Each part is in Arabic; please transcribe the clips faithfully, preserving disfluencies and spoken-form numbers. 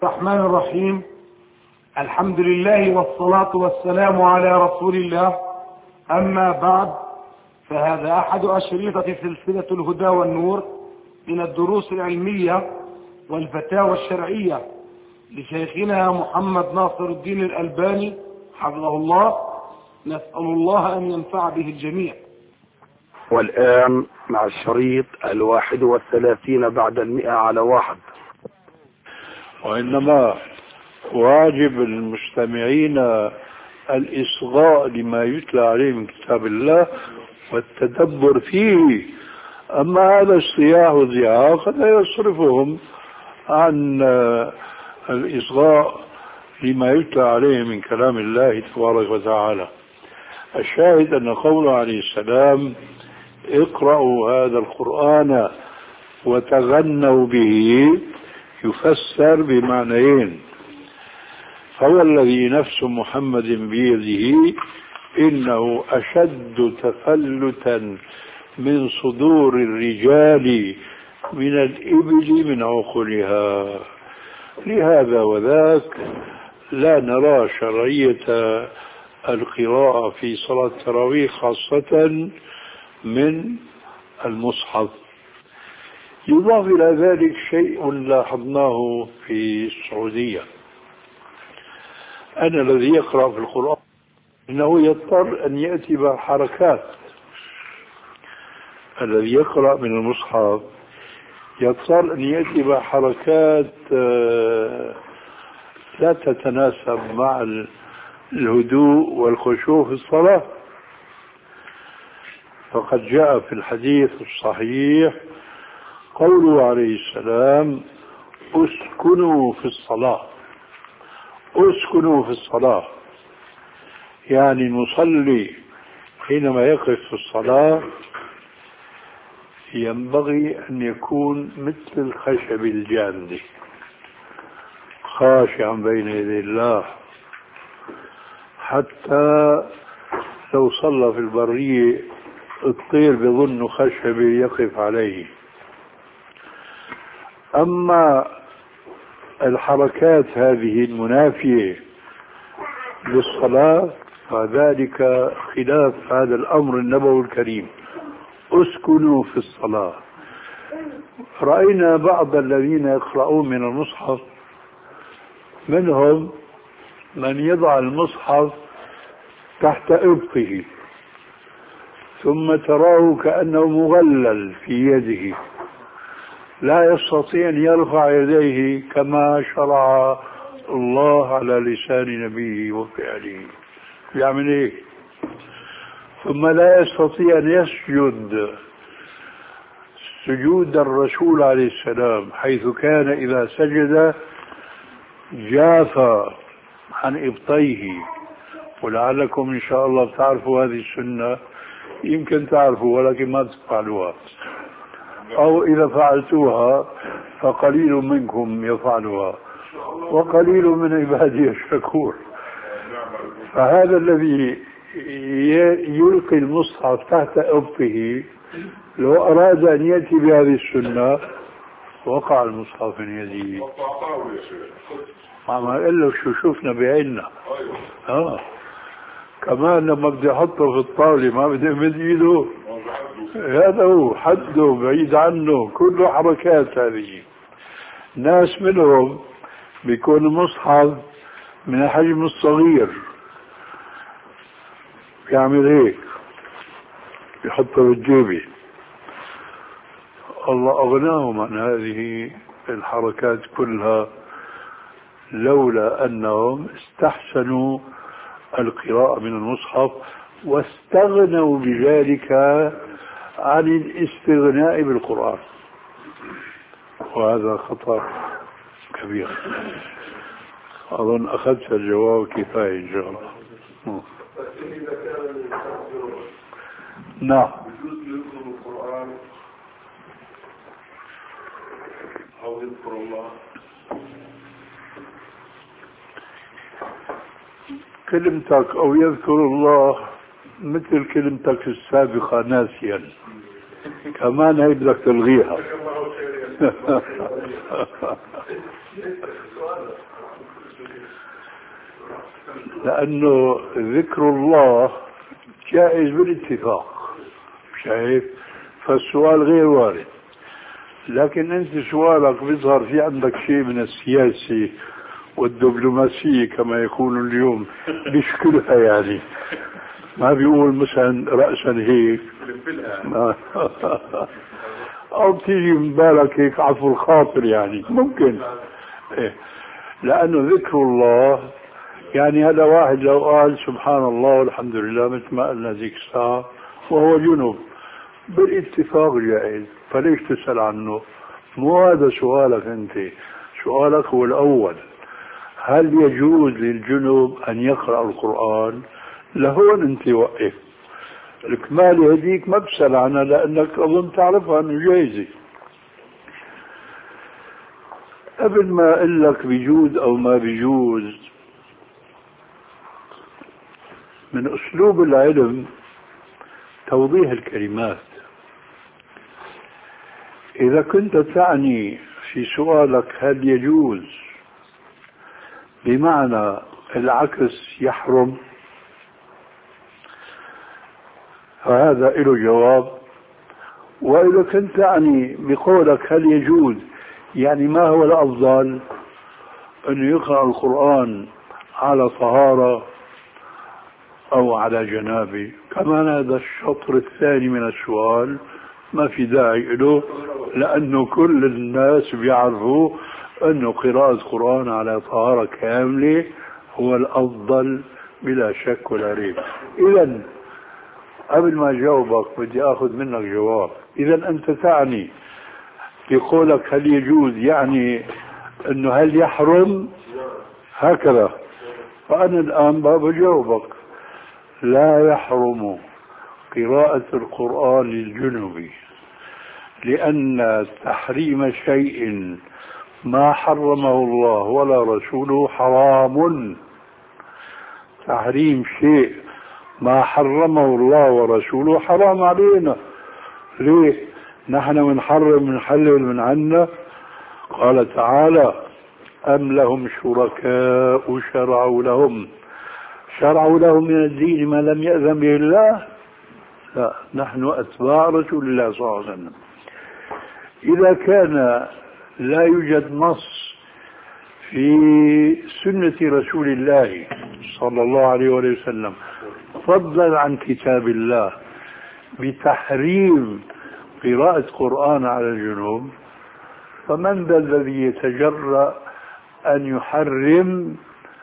الرحمن الرحيم. الحمد لله والصلاة والسلام على رسول الله. أما بعد، فهذا أحد أشرطة سلسلة الهدى والنور من الدروس العلمية والفتاوى الشرعية لشيخنا محمد ناصر الدين الألباني حفظه الله. نسأل الله أن ينفع به الجميع. والآن مع الشريط الواحد والثلاثين بعد المئة على واحد. وإنما واجب المستمعين الإصغاء لما يتلى عليه من كتاب الله والتدبر فيه. أما هذا الصياح والزعاق قد يصرفهم عن الإصغاء لما يتلى عليه من كلام الله تبارك وتعالى. الشاهد أن قوله عليه السلام: اقرأوا هذا القرآن وتغنوا به، يفسر بمعنيين. فهو الذي نفس محمد بيده إنه أشد تفلتا من صدور الرجال من الإبل من عقلها. لهذا وذاك لا نرى شرعية القراءة في صلاة التراويح خاصة من المصحف. يضاف إلى ذلك شيء لاحظناه في السعودية، أن الذي يقرأ في القرآن إنه يضطر أن يأتي بحركات. الذي يقرأ من المصحف يضطر أن يأتي بحركات لا تتناسب مع الهدوء والخشوع في الصلاة. فقد جاء في الحديث الصحيح قوله عليه السلام: اسكنوا في الصلاة. اسكنوا في الصلاة يعني المصلي حينما يقف في الصلاة ينبغي أن يكون مثل الخشب الجامد خاشعا بين يدي الله، حتى لو صلى في البرية الطير بظن خشب يقف عليه. أما الحركات هذه المنافية للصلاة فذلك خلاف هذا الأمر النبوي الكريم: اسكنوا في الصلاة. رأينا بعض الذين يقرؤون من المصحف منهم من يضع المصحف تحت إبطه ثم تراه كأنه مغلل في يده، لا يستطيع أن يرفع يديه كما شرع الله على لسان نبيه وفعله. يعمل إيه؟ ثم لا يستطيع أن يسجد سجود الرسول عليه السلام، حيث كان إذا سجد جاف عن إبطيه. ولعلكم إن شاء الله تعرفوا هذه السنة، يمكن تعرفوا ولكن ما تفعلوها، أو إذا فعلتوها فقليل منكم يفعلها وقليل من عبادي الشكور. فهذا الذي يلقي المصحف تحت إبطه لو أراد أن يأتي بهذه السنة وقع المصحف من يده. ما إلا شو شفنا بعيننا. آه. كمان لما بدي أحطه في الطاولة ما بدي أمد إيده، هذا هو حده بعيد عنه، كله حركات. هذه ناس منهم بيكون المصحف من الحجم الصغير يعمل هيك، يحطه بالجيبة. الله أغناهم عن هذه الحركات كلها لولا أنهم استحسنوا القراءة من المصحف واستغنوا بذلك عن الاستغناء بالقرآن، وهذا خطأ كبير. أظن أخذت الجواب كفاية إن شاء الله. نعم. يذكر القرآن أو يذكر الله. كلمتك أو يذكر الله مثل كلمتك السابقة ناسيا، كمان هي بدك تلغيها. لأنه ذكر الله جائز بالاتفاق، شايف؟ فالسؤال غير وارد. لكن أنت سؤالك بيظهر في عندك شيء من السياسة والدبلوماسية كما يقول اليوم بيشكلها، يعني ما بيقول مثلا رأسا هيك أو بتيجي من بالك هيك عفو الخاطر، يعني ممكن إيه. لأنه ذكر الله يعني هذا واحد لو قال سبحان الله والحمد لله مثل ما قلنا ذيك الساعة وهو جنوب بالاتفاق جائز، فليش تسأل عنه؟ مو هذا سؤالك أنت، سؤالك هو الأول، هل يجوز للجنوب أن يقرأ القرآن؟ لهون أنت وقف الكمال هديك ما بسأل عنها لأنك أظن تعرفها أنه جايزة. قبل ما أقول لك بيجوز أو ما بيجوز، من أسلوب العلم توضيح الكلمات. إذا كنت تعني في سؤالك هل يجوز بمعنى العكس يحرم، فهذا له جواب. وإذا كنت تعني بقولك هل يجوز يعني ما هو الأفضل، أن يقرأ القرآن على طهارة أو على جنابه، كمان هذا الشطر الثاني من السؤال ما في داعي له، لأنه كل الناس بيعرفوا أنه قراءة القرآن على طهارة كاملة هو الأفضل بلا شك ولا ريب. إذن قبل ما جاوبك بدي أخذ منك جواب. إذن أنت تعني بقولك هل يجوز يعني أنه هل يحرم هكذا، فأنا الآن بجاوبك لا يحرم قراءة القرآن للجنوب، لأن تحريم شيء ما حرمه الله ولا رسوله حرام. تحريم شيء ما حرمه الله ورسوله حرام علينا. ليه؟ نحن منحرم منحلل من عنا. قال تعالى أم لهم شركاء شرعوا لهم شرعوا لهم من الدين ما لم يأذن به الله؟ لا، نحن أتباع رسول الله صلى الله عليه وسلم. إذا كان لا يوجد نص في سنة رسول الله صلى الله عليه وسلم فضلا عن كتاب الله بتحريم قراءة قرآن على الجنوب، فمن ذا الذي يتجرأ أن يحرم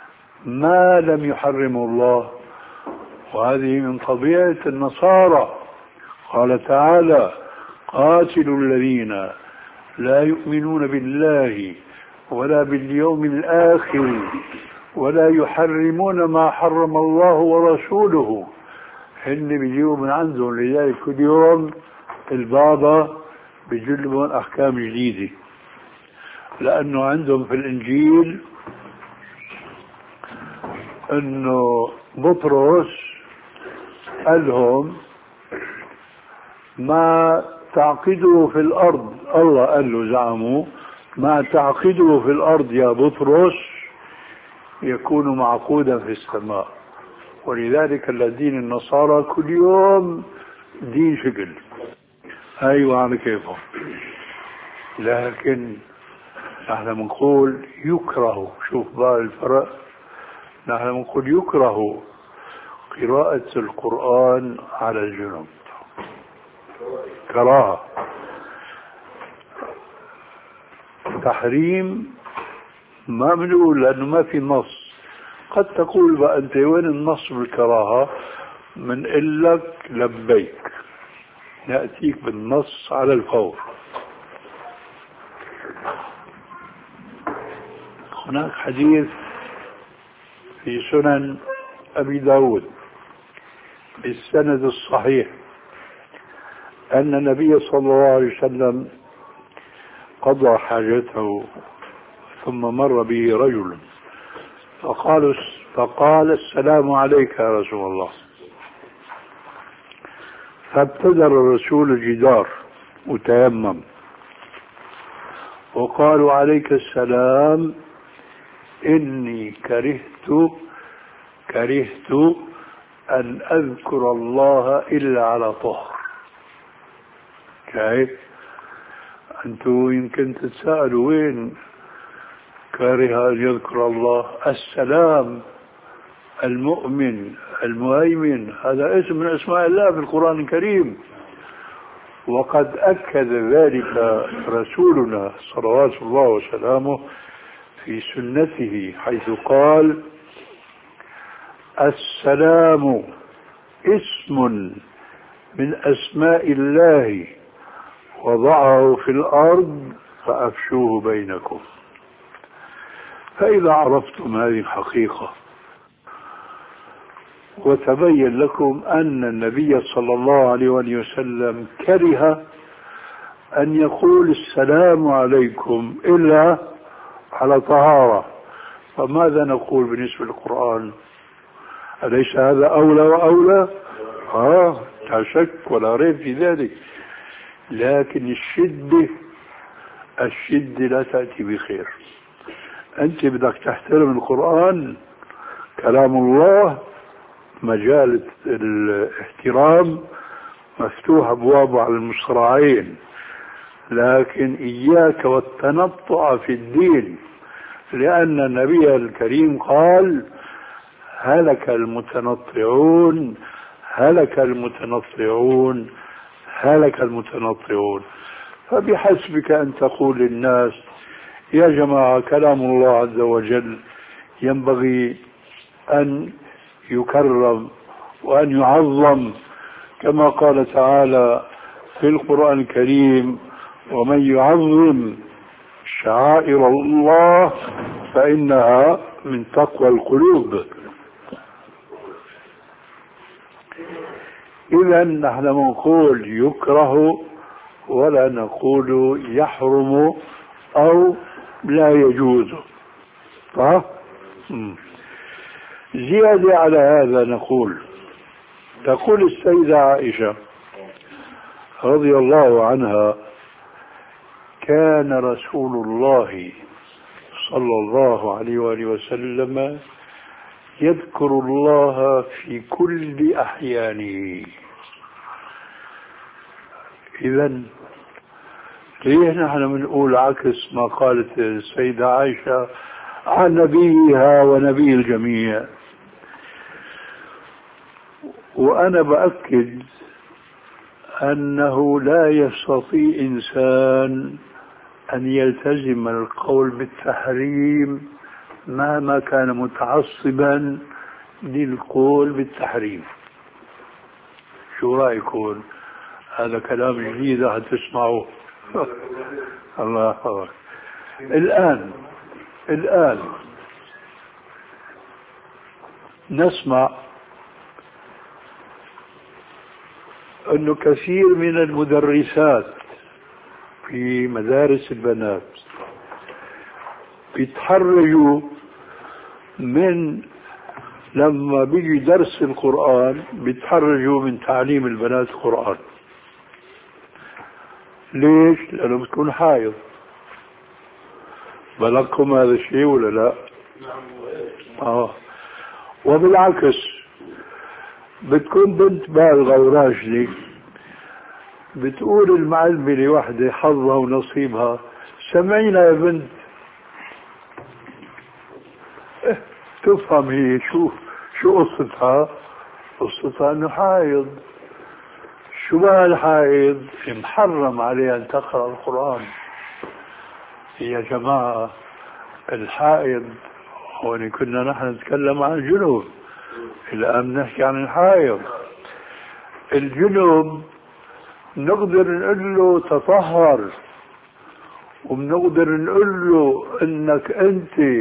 ما لم يحرمه الله؟ وهذه من طبيعة النصارى. قال تعالى قاتلوا الذين لا يؤمنون بالله ولا باليوم الآخر ولا يحرمون ما حرم الله ورسوله. هن بيجيبوا من عندهم، لذلك كل يوم البابا بيجلبون أحكام جديدة، لأنه عندهم في الإنجيل أنه بطرس قال لهم ما تعقده في الأرض، الله قال له زعموا ما تعقده في الأرض يا بطرس يكون معقودا في السماء. ولذلك الذين النصارى كل يوم دين شكل. أيوة على كيفه. لكن نحن بنقول يكره، شوف بقى الفرق، نحن بنقول يكره قراءة القرآن على الجنوب كراهة. تحريم ما بنقول لأنه ما في نص. قد تقول بقى أنت وين النص بالكراهة؟ من إلك لبيك، نأتيك بالنص على الفور. هناك حديث في سنن أبي داود بالسند الصحيح أن النبي صلى الله عليه وسلم قضى حاجته ثم مر به رجل فقال فقال السلام عليك يا رسول الله، فابتدر الرسول الجدار وتيمم وقالوا عليك السلام إني كرهت كرهت أن أذكر الله إلا على طهر. شايف؟ أنتوا يمكن تتساءلوا وين كاره أن يذكر الله؟ السلام المؤمن المهيمن هذا اسم من أسماء الله في القرآن الكريم، وقد أكد ذلك رسولنا صلوات الله وسلامه في سنته حيث قال السلام اسم من أسماء الله وضعه في الأرض فأفشوه بينكم. فإذا عرفتم هذه الحقيقة وتبين لكم أن النبي صلى الله عليه وسلم كره أن يقول السلام عليكم إلا على طهارة، فماذا نقول بالنسبة للقرآن؟ أليس هذا أولى وأولى؟ آه لا شك ولا ريب في ذلك. لكن الشدة الشدة لا تأتي بخير. أنت بدك تحترم القرآن كلام الله، مجال الاحترام مفتوح أبوابه على المصراعين، لكن إياك والتنطع في الدين، لأن النبي الكريم قال هلك المتنطعون هلك المتنطعون هلك المتنطعون. فبحسبك أن تقول للناس يا جماعة كلام الله عز وجل ينبغي أن يكرم وأن يعظم، كما قال تعالى في القرآن الكريم ومن يعظم شعائر الله فإنها من تقوى القلوب. إذا نحن نقول يكره ولا نقول يحرم أو لا يجوز. صح؟ زيادة على هذا نقول تقول السيدة عائشة رضي الله عنها كان رسول الله صلى الله عليه وآله وسلم يذكر الله في كل أحيانه. إذن ليه نحن بنقول عكس ما قالت السيدة عائشة عن نبيها ونبي الجميع؟ وأنا بأكد أنه لا يستطيع إنسان أن يلتزم القول بالتحريم مهما كان متعصبا للقول بالتحريم. شو رأيكم؟ هذا كلام جديد هتسمعوه. الله أكبر. الآن الآن نسمع أنه كثير من المدرسات في مدارس البنات بيتحرجوا من لما بيجي درس القرآن بيتحرجوا من تعليم البنات القرآن. ليش؟ لأنه بتكون حائض. بلغكم هذا الشيء ولا لا؟ آه. وبالعكس بتكون بنت بالغة وراشدة بتقول المعلمة لوحدة حظها ونصيبها سمعينا يا بنت. إيه تفهم هي شو شو قصتها؟ قصتها انه حائض. شو بقى الحائض؟ محرم عليها ان تقرأ القرآن. يا جماعة الحائض هون كنا نحن نتكلم عن الجنوب، الآن نحكي عن الحائض. الجنوب نقدر نقول له تطهر، وبنقدر نقول له انك انت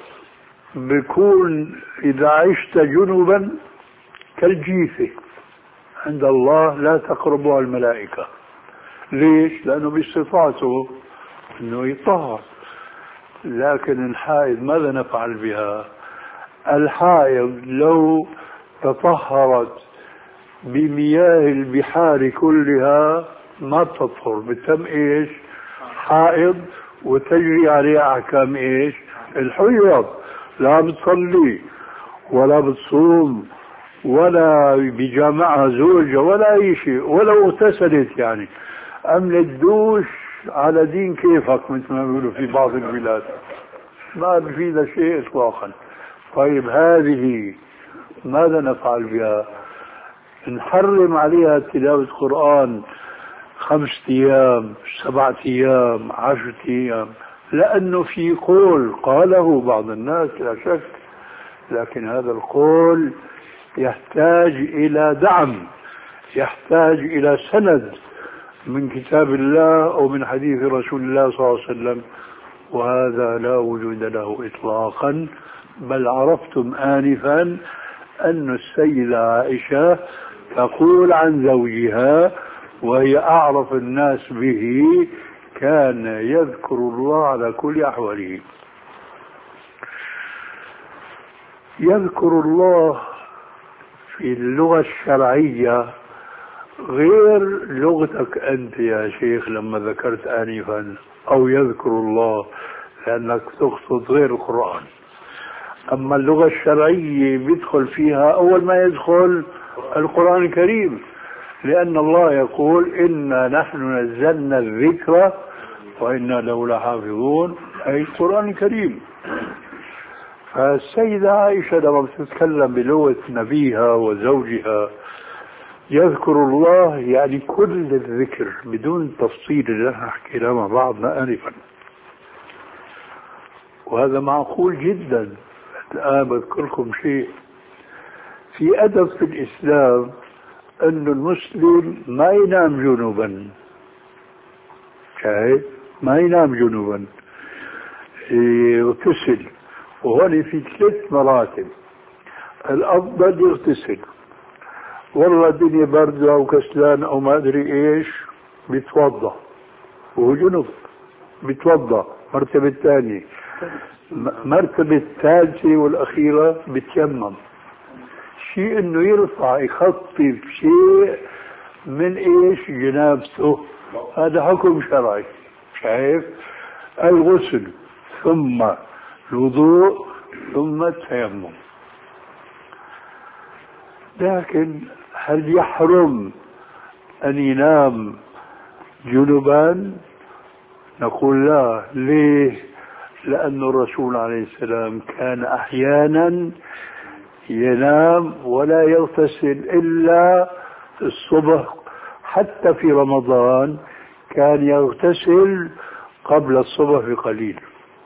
بيكون اذا عشت جنوبا كالجيفة عند الله لا تقربها الملائكة. ليش؟ لانه بصفاته انه يطهر. لكن الحائض ماذا نفعل بها؟ الحائض لو تطهرت بمياه البحار كلها ما تطهر، بتم ايش؟ حائض وتجري عليه أحكام إيش؟ الحيض. لا بتصلي ولا بتصوم ولا بجامعها زوجة ولا أي شيء، ولو اغتسلت يعني أملت دوش على دين كيفك مثل ما بيقولوا في بعض البلاد، ما بفيد شيء إطلاقا. طيب هذه ماذا نفعل بها؟ نحرم عليها تلاوة القرآن خمسة أيام سبعة أيام عشرة أيام، لأنه في قول قاله بعض الناس لا شك، لكن هذا القول يحتاج إلى دعم، يحتاج إلى سند من كتاب الله أو من حديث رسول الله صلى الله عليه وسلم، وهذا لا وجود له إطلاقا. بل عرفتم آنفا أن السيدة عائشة تقول عن زوجها وهي أعرف الناس به: كان يذكر الله على كل أحواله. يذكر الله في اللغة الشرعية غير لغتك أنت يا شيخ لما ذكرت آنفا، أو يذكر الله لأنك تقصد غير القرآن. أما اللغة الشرعية بيدخل فيها أول ما يدخل القرآن الكريم، لأن الله يقول: إنا نحن نزلنا الذكر وإنا له لحافظون، أي القرآن الكريم. فالسيدة عائشة لما بتتكلم بلغة نبيها وزوجها يذكر الله يعني كل الذكر بدون تفصيل اللي نحن حكيناه مع بعضنا آنفا، وهذا معقول جدا. الآن بذكر لكم شيء في أدب في الإسلام، أن المسلم ما ينام جنوبا، شايف؟ ما ينام جنوبا، يغتسل. وهون في ثلاث مراتب. الأفضل يغتسل، والله الدنيا باردة أو كسلان أو ما أدري إيش، بيتوضأ وهو جنوب، بيتوضأ. مرتبة الثانية، مرتبة الثالثة والأخيرة بتيمم. شيء إنه يرفع يخطف شيء من إيش؟ جنابته. هذا حكم شرعي، شايف؟ الغسل ثم الوضوء ثم التيمم. لكن هل يحرم أن ينام جنبا؟ نقول لا. ليه؟ لأن الرسول عليه السلام كان أحيانا ينام ولا يغتسل إلا الصبح، حتى في رمضان كان يغتسل قبل الصبح بقليل.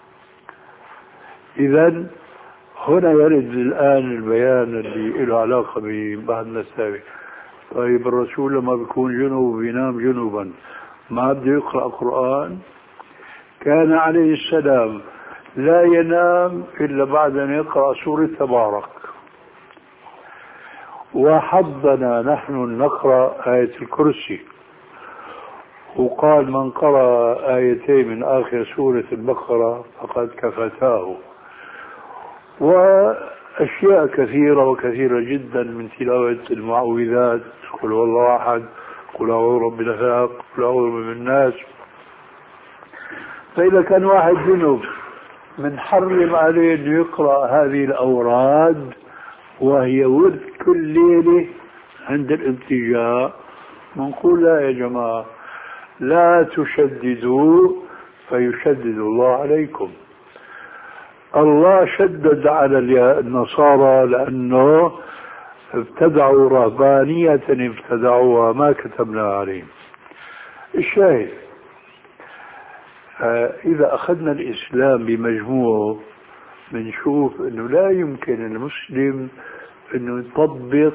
إذن هنا يرد الآن البيان اللي له علاقة ببعضنا السابق. طيب الرسول لما بيكون جنوب بينام جنوبا ما بده يقرأ قرآن؟ كان عليه السلام لا ينام إلا بعد أن يقرأ سورة تبارك. وحضنا نحن نقرأ آية الكرسي، وقال: من قرأ آيتين من آخر سورة البقرة فقد كفتاه. وأشياء كثيرة وكثيرة جدا من تلاوة المعوذات: قل هو الله أحد، قل أعوذ برب الفلق، قل أعوذ برب الناس. فإذا كان واحد جنوب بنحرم عليه أن يقرأ هذه الأوراد وهي ورد كل ليلة عند الانتجاء، بنقول لا يا جماعة، لا تشددوا فيشدد الله عليكم. الله شدد على النصارى لأنه ابتدعوا رهبانية ابتدعوها ما كتبنا عليهم. الشاهد، إذا أخذنا الإسلام بمجموعه بنشوف أنه لا يمكن المسلم أنه يطبق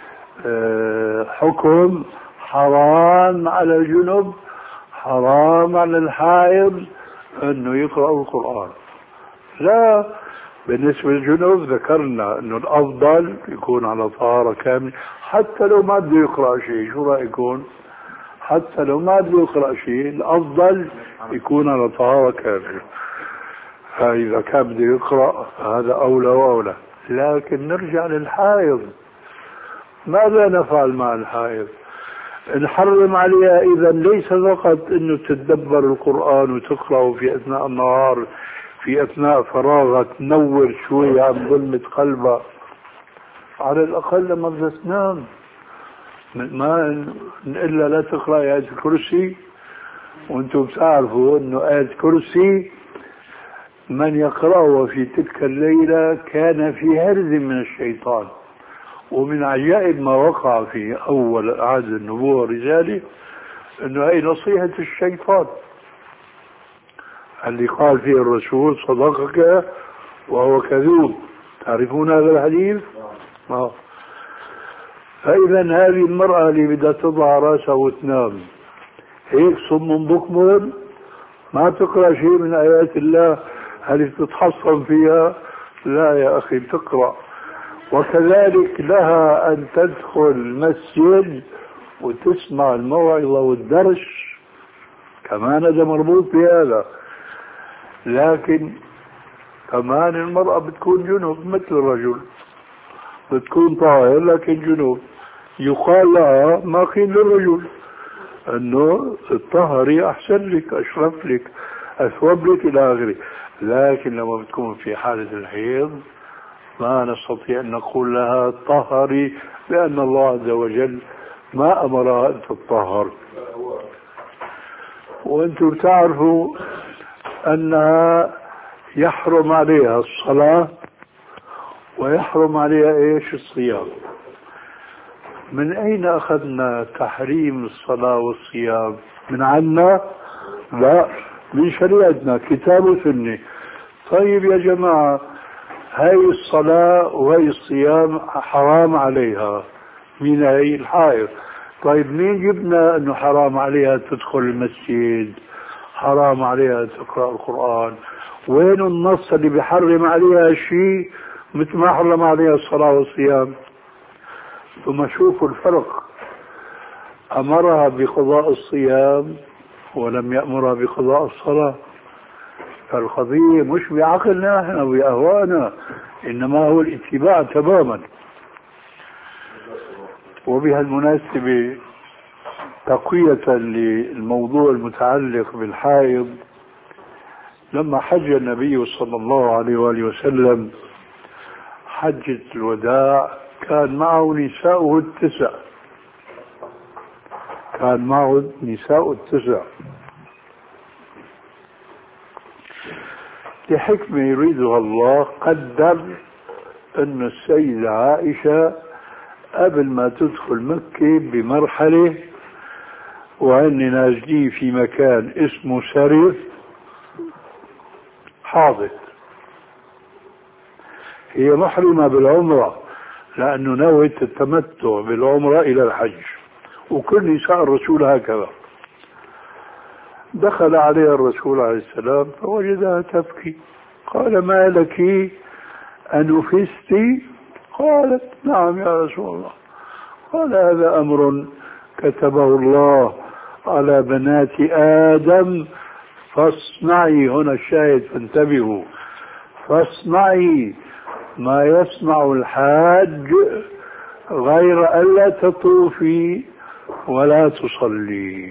حكم حرام على الجنب، حرام على الحائض أنه يقرأ القرآن. لا، بالنسبة للجنوب ذكرنا أنه الأفضل يكون على طهارة كاملة، حتى لو ما بده يقرأ شيء. شو رأيكم؟ حتى لو ما بده يقرأ شيء الأفضل يكون على طهارة كاملة. فإذا كان بده يقرأ هذا أولى وأولى. لكن نرجع للحائض، ماذا نفعل مع الحائض؟ نحرم عليها إذا ليس فقط أنه تتدبر القرآن وتقرأه في أثناء النهار، في أثناء فراغك تنور شوي عن ظلمة قلبك، على الأقل لما بدها تنام ما إلا لا تقرأ آية الكرسي. وانتم بتعرفوا أنه آية الكرسي من يقرأه في تلك الليلة كان في هرز من الشيطان. ومن عجائب ما وقع في أول عهد النبوة الرجالي أنه هي نصيحة الشيطان اللي قال فيه الرسول صدقك وهو كذوب. تعرفون هذا الحديث؟ آه. فإذا هذه المرأة اللي بدها تضع رأسها وتنام هيك صم بكم ما تقرأ شيء من آيات الله، هل تتحصن فيها؟ لا يا أخي تقرأ. وكذلك لها أن تدخل المسجد وتسمع الموعظة والدرس، كمان هذا مربوط بهذا. لكن كمان المرأة بتكون جنوب مثل الرجل، بتكون طاهر لكن جنوب. يقال لها ما قيل للرجل انه الطهري احسن لك، اشرف لك، اثوب لك الى اخره. لكن لما بتكون في حالة الحيض ما نستطيع ان نقول لها طهري، لان الله عز وجل ما امرها ان تطهر. وانتم تعرفوا انها يحرم عليها الصلاة ويحرم عليها ايش؟ الصيام. من اين اخذنا تحريم الصلاة والصيام؟ من عنا؟ لا، من شريعتنا كتاب وسنة. طيب يا جماعة هاي الصلاة وهي الصيام حرام عليها، مين هي؟ الحائض. طيب مين جبنا انه حرام عليها تدخل المسجد، حرام عليها تقرأ القرآن؟ وين النص اللي بيحرم عليها شيء مثل ما حرم عليها الصلاة والصيام؟ ثم شوفوا الفرق، أمرها بقضاء الصيام ولم يأمرها بقضاء الصلاة. فالقضية مش بعقلنا احنا وبأهوانا، إنما هو الاتباع تماما. وبهالمناسبة تقوية للموضوع المتعلق بالحائض، لما حج النبي صلى الله عليه وآله وسلم حجة الوداع كان معه نساؤه التسع، كان معه نساء التسع لحكمة يريدها الله. قدر أن السيدة عائشة قبل ما تدخل مكة بمرحلة وهن نازلين في مكان اسمه سرف حاضت، هي محرمة بالعمرة لأنه نوت التمتع بالعمرة إلى الحج، وكل نساء الرسول هكذا. دخل عليها الرسول عليه السلام فوجدها تبكي، قال ما لك أنفستي؟ قالت نعم يا رسول الله. قال هذا أمر كتبه الله على بنات آدم فاصنعي، هنا الشاهد فانتبهوا، فاصنعي ما يصنع الحاج غير ألا تطوفي ولا تصلي.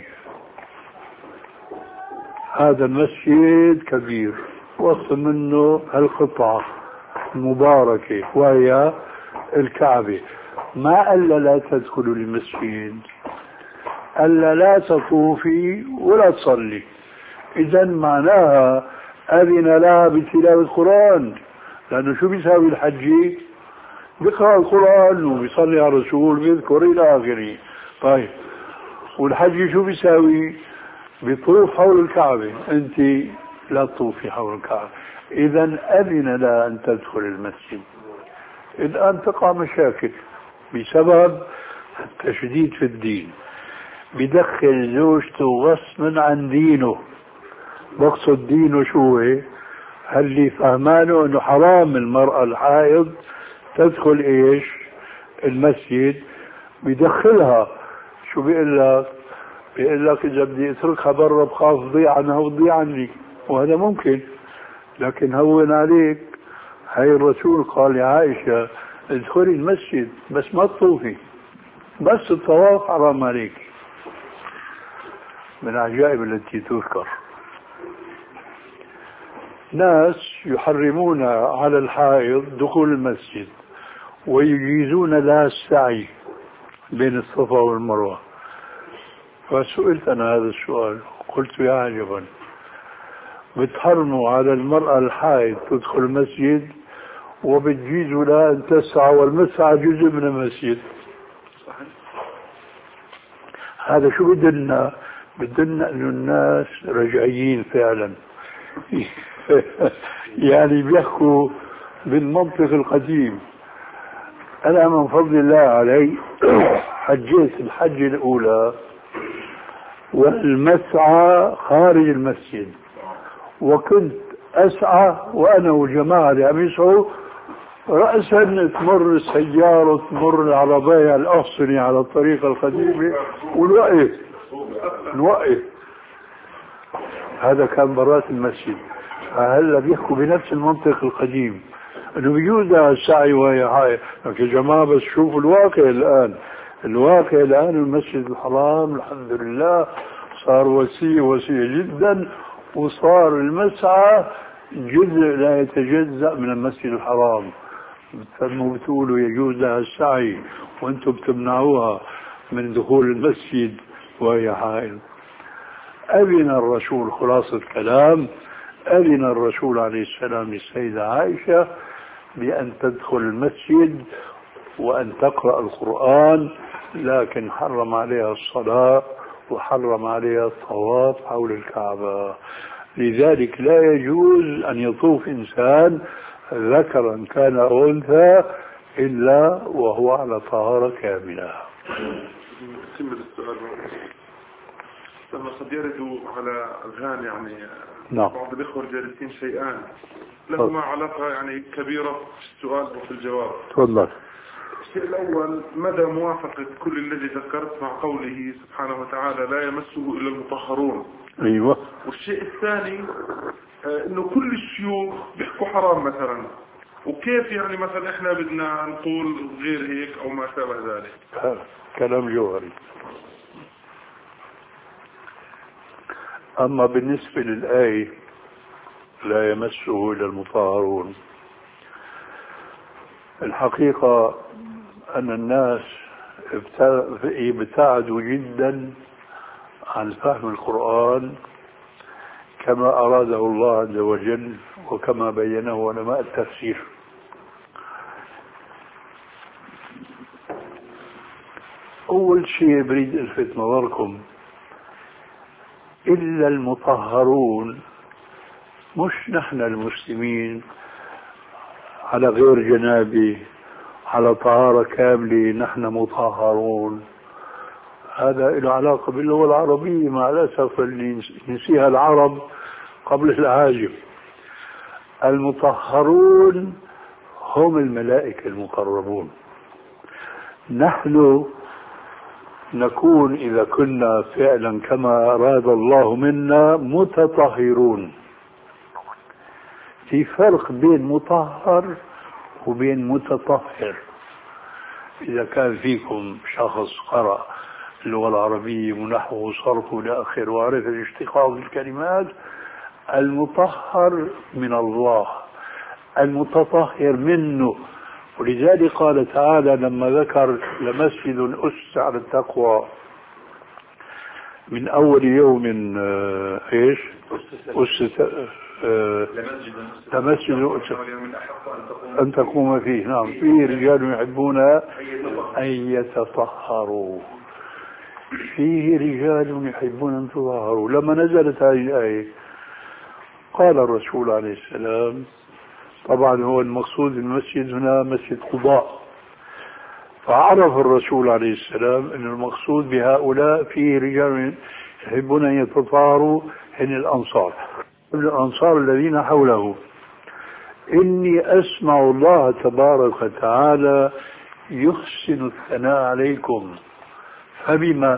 هذا المسجد كبير وسط منه هالقطعة المباركة وهي الكعبة، ما ألا لا تدخلوا المسجد، ألا لا تطوفي ولا تصلي. إذن معناها أذن لها بتلاوة القرآن، لأنه شو بيساوي الحجي؟ بيقرأ القرآن وبيصلي على الرسول بيذكر إلى آخره. طيب والحجي شو بيساوي؟ بيطوف حول الكعبة، أنت لا تطوفي حول الكعبة. إذن أذن لها أن تدخل المسجد. الآن تقع مشاكل بسبب التشديد في الدين، بدخل زوجته غصبا عن دينه. بقصد دينه شو هو؟ هل اللي فهمانه انه حرام المرأة الحائض تدخل ايش؟ المسجد، بدخلها. شو بيقول لك؟ بيقول لك اذا بدي اتركها برا بخاف تضيع عنها وتضيع عني، وهذا ممكن. لكن هون عليك، هاي الرسول قال يا عائشة ادخلي المسجد بس ما تطوفي، بس الطواف حرام عليك. من العجائب التي تذكر. ناس يحرمون على الحائض دخول المسجد ويجيزون لها السعي بين الصفا والمروة. فسئلت أنا هذا السؤال، قلت يا عجبا، بتحرموا على المرأة الحائض تدخل المسجد وبتجيزوا لها أن تسعى، والمسعى جزء من المسجد. هذا شو بدنا؟ بدنا أن الناس رجعيين فعلا يعني بيحكوا بالمنطق القديم. أنا من فضل الله علي حجيت الحجة الأولى والمسعى خارج المسجد، وكنت أسعى وأنا وجماعة اللي عم يسعوا، رأسا تمر السيارة تمر العربية الأحصنة على الطريقة القديمة ونوقف نوقف. هذا كان برات المسجد. هلا بيحكوا بنفس المنطق القديم انه بيجوز السعي وهي هاي. يا جماعه بس شوفوا الواقع الان، الواقع الان المسجد الحرام الحمد لله صار وسيع وسيع جدا، وصار المسعى جزء لا يتجزأ من المسجد الحرام. بتسموا بتقولوا يجوز لها السعي وانتم بتمنعوها من دخول المسجد وهي حائض. أذن الرسول، خلاصة الكلام، أذن الرسول عليه السلام للسيدة عائشة بأن تدخل المسجد وأن تقرأ القرآن، لكن حرم عليها الصلاة وحرم عليها الطواف حول الكعبة. لذلك لا يجوز أن يطوف إنسان ذكرا كان أو أنثى إلا وهو على طهارة كاملة. نكمل السؤال. لما قد يرد على أذهان يعني نعم. بعض الإخوة الجالسين شيئان لهما علاقة يعني كبيرة في السؤال وفي الجواب. تفضل. الشيء الأول، مدى موافقة كل الذي ذكرت مع قوله سبحانه وتعالى لا يمسه إلا المطهرون؟ أيوة. والشيء الثاني إنه كل الشيوخ بيحكوا حرام مثلا، وكيف يعني مثلا إحنا بدنا نقول غير هيك أو ما شابه ذلك؟ كلام جوهري. أما بالنسبة للآية لا يمسه إلا المطهرون، الحقيقة أن الناس ابتعدوا جدا عن فهم القرآن كما أراده الله عز وجل وكما بينه علماء التفسير. أول شيء بريد ألفت نظركم، إلا المطهرون مش نحن المسلمين على غير جنابه على طهارة كاملة نحن مطهرون. هذا له علاقة باللغة العربية مع الأسف اللي نسيها العرب قبل العاجم. المطهرون هم الملائكة المقربون. نحن نكون إذا كنا فعلا كما أراد الله منا متطهرون. في فرق بين مطهر وبين متطهر. إذا كان فيكم شخص قرأ اللغة العربية ونحو وصرف إلى آخره وعرف الاشتقاق الكلمات، المطهر من الله، المتطهر منه. ولذلك قال تعالى لما ذكر لمسجد أسس على التقوى من أول يوم إيش أسس لمسجد أن تقوم فيه. نعم، فيه رجال يحبون أن يتطهروا، فيه رجال يحبون أن تطهروا. لما نزلت هذه الآية قال الرسول عليه السلام، طبعا هو المقصود المسجد هنا مسجد قباء، فعرف الرسول عليه السلام أن المقصود بهؤلاء فيه رجال يحبون أن يتطهروا هن الأنصار الأنصار الذين حوله. إني أسمع الله تبارك وتعالى يحسن الثناء عليكم، فبما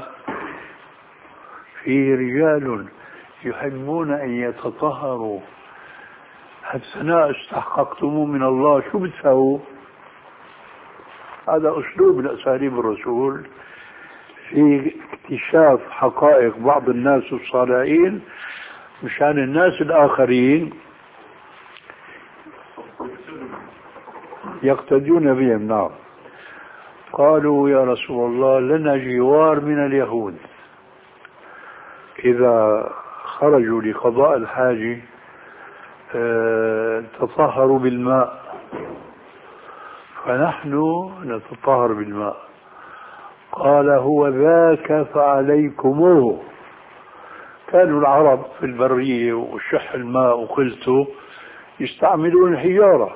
فيه رجال يحبون أن يتطهروا. الثناء استحققتموه من الله، شو بتساووا؟ هذا أسلوب من أساليب الرسول في اكتشاف حقائق بعض الناس الصالحين مشان الناس الآخرين يقتدون بهم. نعم. قالوا يا رسول الله لنا جوار من اليهود، إذا خرجوا لقضاء الحاجة اه تطهروا بالماء، فنحن نتطهر بالماء. قال هو ذاك فعليكموه. كانوا العرب في البرية وشح الماء وقلته يستعملون الحجارة.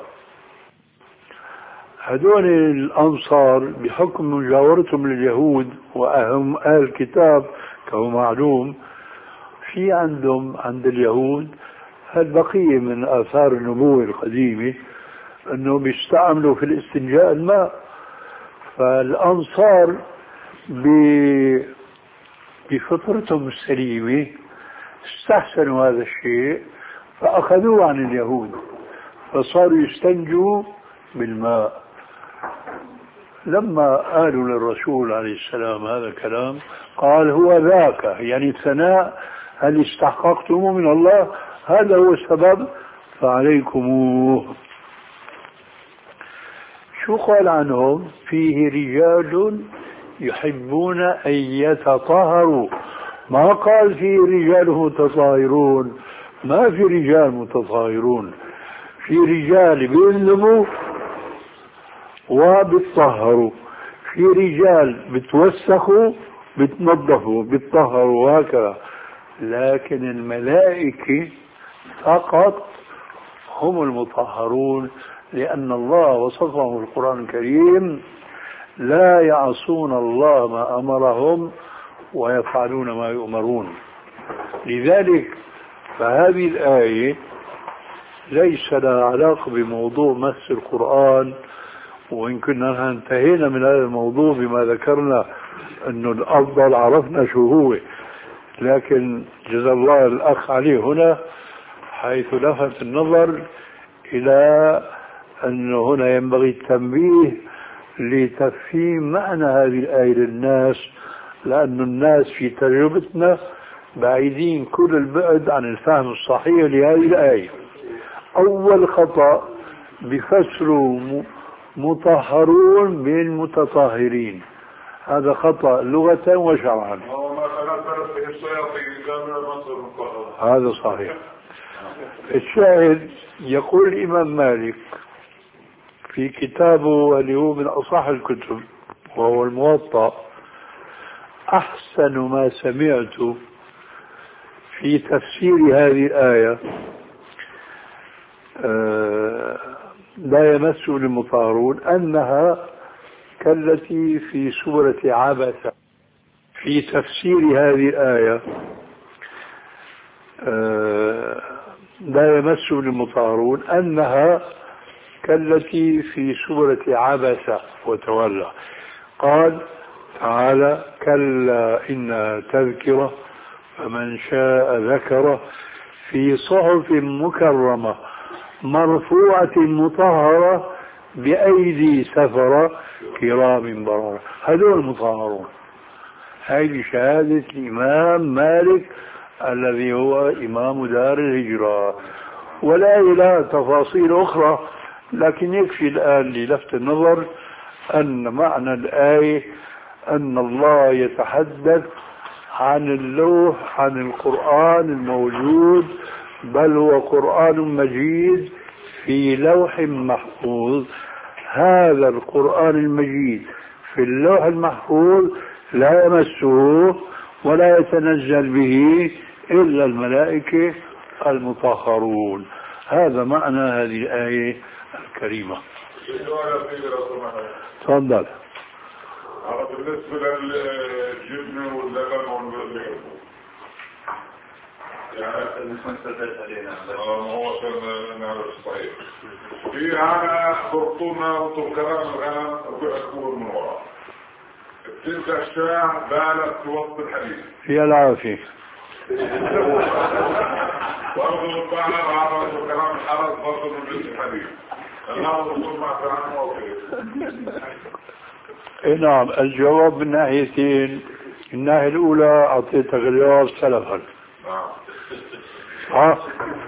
هدول الأنصار بحكم مجاورتهم لليهود وأهم أهل الكتاب كما معلوم، في عندهم عند اليهود هالبقية من آثار النبوة القديمة أنه بيستعملوا في الاستنجاء الماء. فالأنصار بفطرتهم السليمة استحسنوا هذا الشيء فأخذوه عن اليهود، فصاروا يستنجوا بالماء. لما قالوا للرسول عليه السلام هذا الكلام قال هو ذاك، يعني الثناء هل استحققتموه من الله، هذا هو السبب فعليكموه. شو قال عنهم؟ فيه رجال يحبون أن يتطهروا، ما قال فيه رجال متطهرون، ما في رجال متطهرون، في رجال بيذنبوا وبيتطهروا، في رجال بتوسخوا بتنظفوا بيتطهروا وهكذا. لكن الملائكة فقط هم المطهرون، لأن الله وصفهم في القرآن الكريم لا يعصون الله ما أمرهم ويفعلون ما يؤمرون. لذلك فهذه الآية ليس لها علاقة بموضوع مس القرآن، وإن كنا انتهينا من هذا الموضوع بما ذكرنا أنه الأفضل عرفنا شو هو، لكن جزا الله الأخ عليه هنا حيث لفت النظر إلى أنه هنا ينبغي التنبيه لتفهيم معنى هذه الآية للناس، لأن الناس في تجربتنا بعيدين كل البعد عن الفهم الصحيح لهذه الآية. أول خطأ بفسروا مطهرون بالمتطهرين، هذا خطأ لغة وشرعا. هذا صحيح. الشاهد يقول الإمام مالك في كتابه اللي هو من أصح الكتب وهو الموطأ: أحسن ما سمعت في تفسير هذه الآية آه لا يمس للمطهرون أنها كالتي في سورة عبسة. في تفسير هذه الآية آه لا يمس للمطهرون أنها كالتي في سورة عبسة وتولى. قال تعالى: كلا إنها تذكرة فمن شاء ذكره في صحف مكرمة مرفوعة مطهرة بأيدي سفرة كرام بررة. هذول المطهرون. هذه شهادة الإمام مالك الذي هو إمام دار الهجرة، ولا إلى تفاصيل أخرى، لكن يكفي الآن للفت النظر أن معنى الآية أن الله يتحدث عن اللوح، عن القرآن الموجود، بل هو قرآن مجيد في لوح محفوظ. هذا القرآن المجيد في اللوح المحفوظ لا يمسه ولا يتنزل به إلا الملائكة المطهرون. هذا معنى هذه الآية الكريمة. تفضل. بالنسبة للجبن واللبن والبيض يعني هو نعرف صحيح في هذا خرطومة وطركران الغنم وبيعكبور من وراء تلك الشاة بالت في وسط الحديث في العافية برضو البعض عرض وكلام الحرس برضو من جنس الحديث الله رسول مع كلام موقف. نعم، الجواب من ناحيتين. الناحية الأولى أعطيتك رياض سلفا. ها؟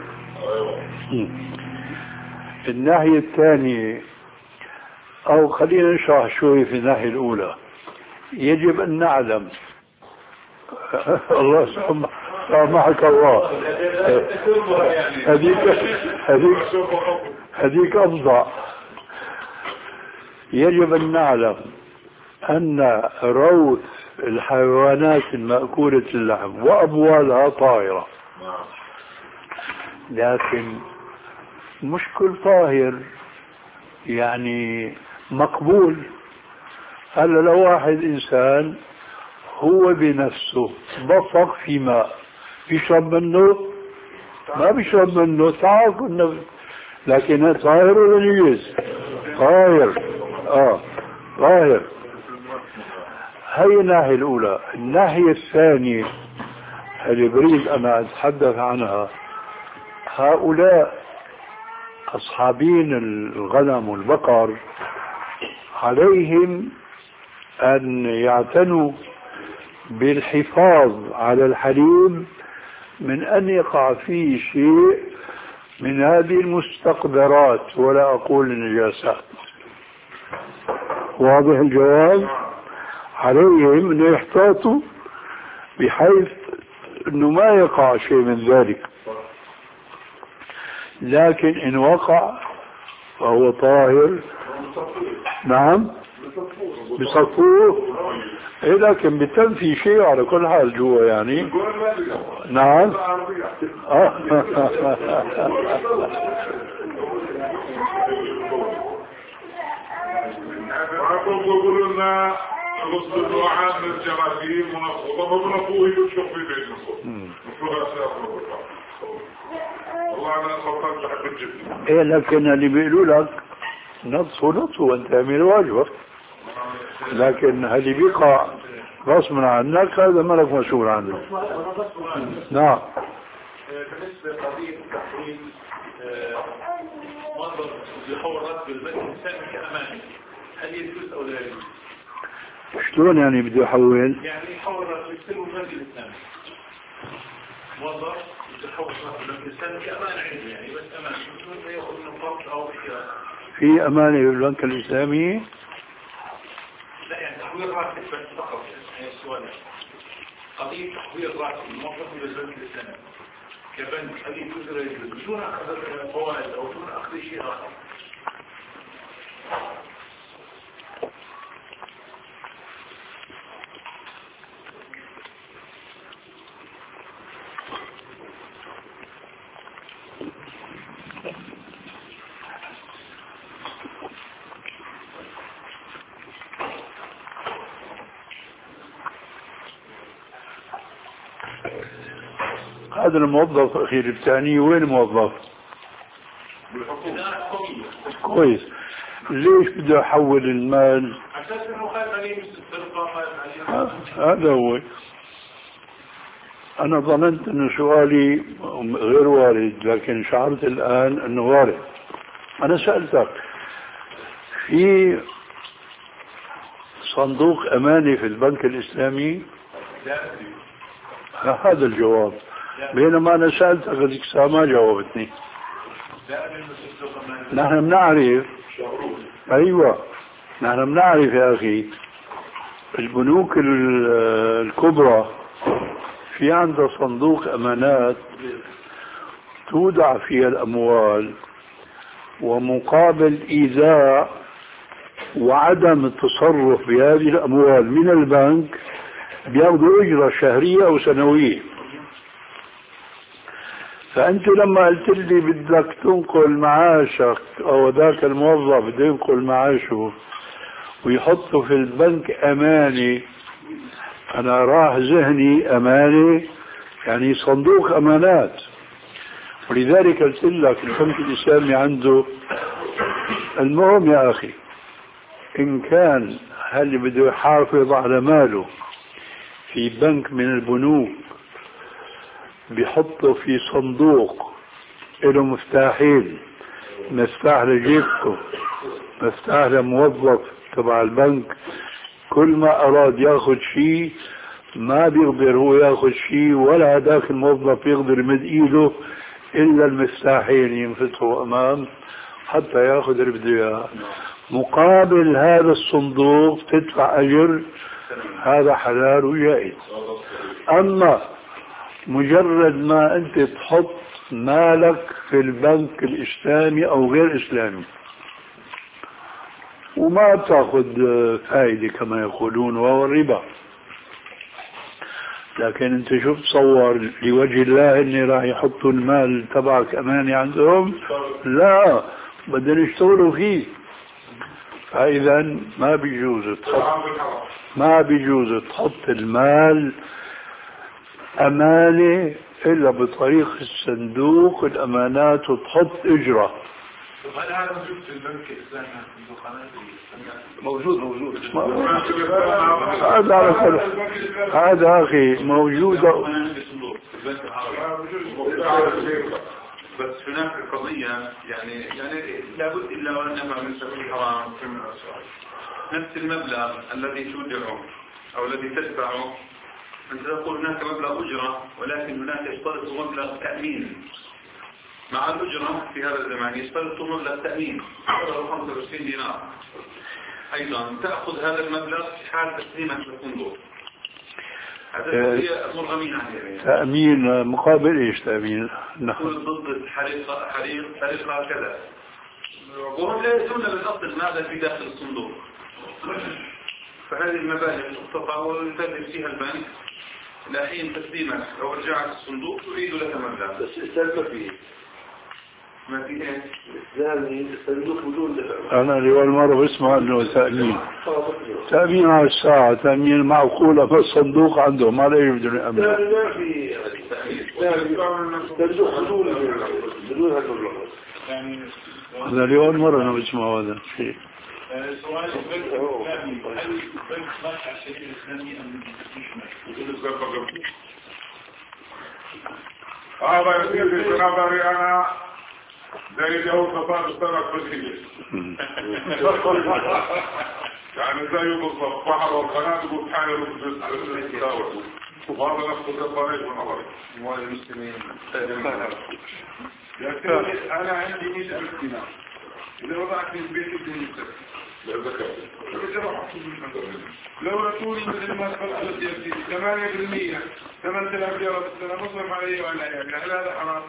الناحية الثانية، أو خلينا نشرح شوي في الناحية الأولى. يجب أن نعلم الله سامحك الله، هذيك هذيك هذيك أفظع. يجب أن نعلم أن روث الحيوانات المأكولة اللحم وأبوالها طاهرة، لكن مش كل طاهر يعني مقبول. هلا لو واحد إنسان هو بنفسه بصق في ماء، بيشرب منه؟ ما بيشرب منه، تعرف انه، لكن طاهر ولا نجس؟ طاهر. اه طاهر. هي الناحية الأولى. الناحية الثانية اللي بريد أنا أتحدث عنها، هؤلاء أصحابين الغنم والبقر عليهم أن يعتنوا بالحفاظ على الحليب من أن يقع فيه شيء من هذه المستقذرات، ولا أقول النجاسات. واضح الجواب؟ عليهم أن يحتاطوا بحيث أنه ما يقع شيء من ذلك، لكن إن وقع فهو طاهر. نعم بصفوه، إيه لكن بتنفي شيء على كل حال جوا يعني. نعم آه. يقولوا لنا غسل الوعاء من الجراثيم ونفوضه ونفوه يشوف في بيتنا. والله أنا خطرت لحب الجبن. إيه لكن اللي بيقولوا لك نطفو نطفو وانت تعمل واجبك، لكن اللي بيقع غصبا عنك هذا ملك مسؤول عنه. نعم. بالنسبة لقضية تحويل منظر يحول بالبيت الإنسان كأماني، هل يجوز أو لا يجوز؟ شلون يعني بده يحول؟ يعني يحول يستلم المسجد الإسلامي موظف يحول بالبيت الإنسان كأمانة عنده، يعني بس أمانة بدون ما يأخذ من فرق أو خيار. في أمانة بالبنك الإسلامي؟ لا يعني تحويل راتب بس فقط. يعني السؤال قضية تحويل راتب الموظف بالبنك الإسلامي كبنك، هل يجوز ولا يجوز بدون أخذ فوائد أو بدون أخذ شيء آخر؟ هذا الموظف أخير الثاني وين موظف؟ كويس. ليش بده يحول المال؟ أساس إنه خايف عليه مثل السرقة، خايف عليه. هذا هو. أنا ظننت إنه سؤالي غير وارد، لكن شعرت الآن إنه وارد. أنا سألتك في صندوق أماني في البنك الإسلامي؟ هذا الجواب، بينما أنا سألتك هذيك الساعة ما جاوبتني. نحن بنعرف، أيوة نحن بنعرف يا أخي البنوك الكبرى في عندها صندوق أمانات تودع فيها الأموال، ومقابل إيذاء وعدم التصرف بهذه الأموال من البنك بياخذوا أجرة شهرية أو سنوية. فأنت لما قلت لي بدك تنقل معاشك أو ذاك الموظف بده ينقل معاشه ويحطه في البنك أماني، أنا راح ذهني أماني يعني صندوق أمانات. ولذلك قلت لك البنك الإسلامي عنده. المهم يا أخي، إن كان هل بده يحافظ على ماله في بنك من البنوك بيحطه في صندوق له مفتاحين، مفتاح لجيبته، مفتاح لموظف تبع البنك، كل ما أراد ياخذ شيء ما بيقدر هو ياخذ شيء ولا هذاك الموظف يقدر يمد ايده الا المفتاحين ينفتحوا امام حتى ياخذ اللي بده اياه. مقابل هذا الصندوق تدفع اجر، هذا حلال وجائز. اما مجرد ما انت تحط مالك في البنك الاسلامي او غير اسلامي وما بتاخذ فائده كما يقولون وهو الربا، لكن انت شو بتصور لوجه الله اني راح يحطوا المال تبعك اماني عندهم؟ لا، بدهم يشتغلوا فيه. فاذا ما بيجوز تحط ما بيجوز تحط المال امانه الا بطريق الصندوق الامانات وتحط اجره. هل هذا موجود في البنك الاسلامي؟ موجود موجود هذا على كل هذا اخي موجود. بس هناك قضية يعني يعني لابد إلا وأن نفهم من سبيل الحرام نفس المبلغ الذي تودعه أو الذي تدفعه. أنت تقول هناك مبلغ أجرة، ولكن هناك يشترط مبلغ تأمين مع الأجرة. في هذا الزمان يشترط مبلغ تأمين خمسة وعشرين دينار أيضا، تأخذ هذا المبلغ في حال تسليمك للصندوق. هذا هي مرغمين عليه. تأمين مقابل ايش تأمين؟ يكون ضد الحريقة حريق حريقة كذا، وهم لا يدرون بالأصل ماذا في داخل الصندوق. فهذه المبالغ تقطع ويتدرج فيها البنك إلى حين تسليمك أو رجعت الصندوق يريد لك مبلغ. بس الإسلام ما فيه ما في إيه؟ الإسلام الصندوق بدون دفع. أنا لأول مرة بسمع أنه تأمين تأمين على الساعة، تأمين معقولة فالصندوق عندهم ما لا يبدون يأمن. لا ما في صندوق بدون بدون هذا المبلغ. هذا لأول مرة أنا بسمع هذا الشيء. سؤال البنك الإسلامي، هل البنك ماشي على الشريعة الإسلامية أم مش ماشي؟ هذا يصير في نظري أنا زي جو خطاب السنة الفلسية يعني زي بالضبط بحر والقناة يقول حالي رفض وهذا نفس القضايا في نظري موالي المسلمين. أنا عندي مئة ألف دينار، إذا وضعت من بيت الدين لو رسولي من المدخل على السياسي ثمانية بالمئة ثمانية آلاف ريال السنة مصرف عليه وعلى يعني هل هذا حرام؟